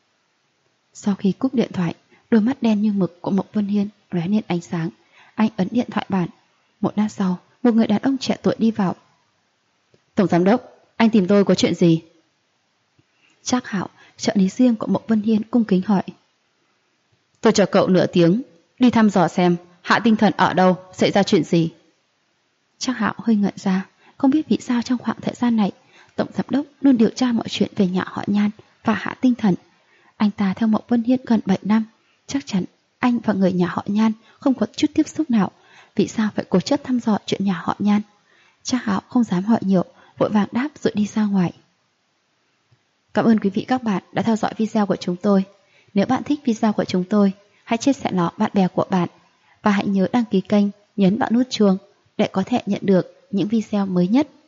Sau khi cúp điện thoại, đôi mắt đen như mực của Mộc Vân Hiên lóe lên ánh sáng. Anh ấn điện thoại bàn. Một lát sau, một người đàn ông trẻ tuổi đi vào. Tổng Giám đốc, anh tìm tôi có chuyện gì? Trác Hạo, trợ lý riêng của Mộc Vân Hiên cung kính hỏi. Tôi cho cậu nửa tiếng, đi thăm dò xem Hạ Tinh Thần ở đâu, xảy ra chuyện gì. Trác Hạo hơi ngẩn ra, không biết vì sao trong khoảng thời gian này Tổng Giám đốc luôn điều tra mọi chuyện về nhà họ Nhan và Hạ Tinh Thần. Anh ta theo Mộc Vân Hiên gần 7 năm, chắc chắn anh và người nhà họ Nhan không có chút tiếp xúc nào. Vì sao phải cố chấp thăm dò chuyện nhà họ Nhan? Trác Hạo không dám hỏi nhiều, vội vàng đáp rồi đi ra ngoài. Cảm ơn quý vị các bạn đã theo dõi video của chúng tôi. Nếu bạn thích video của chúng tôi, hãy chia sẻ nó bạn bè của bạn và hãy nhớ đăng ký kênh, nhấn vào nút chuông để có thể nhận được những video mới nhất.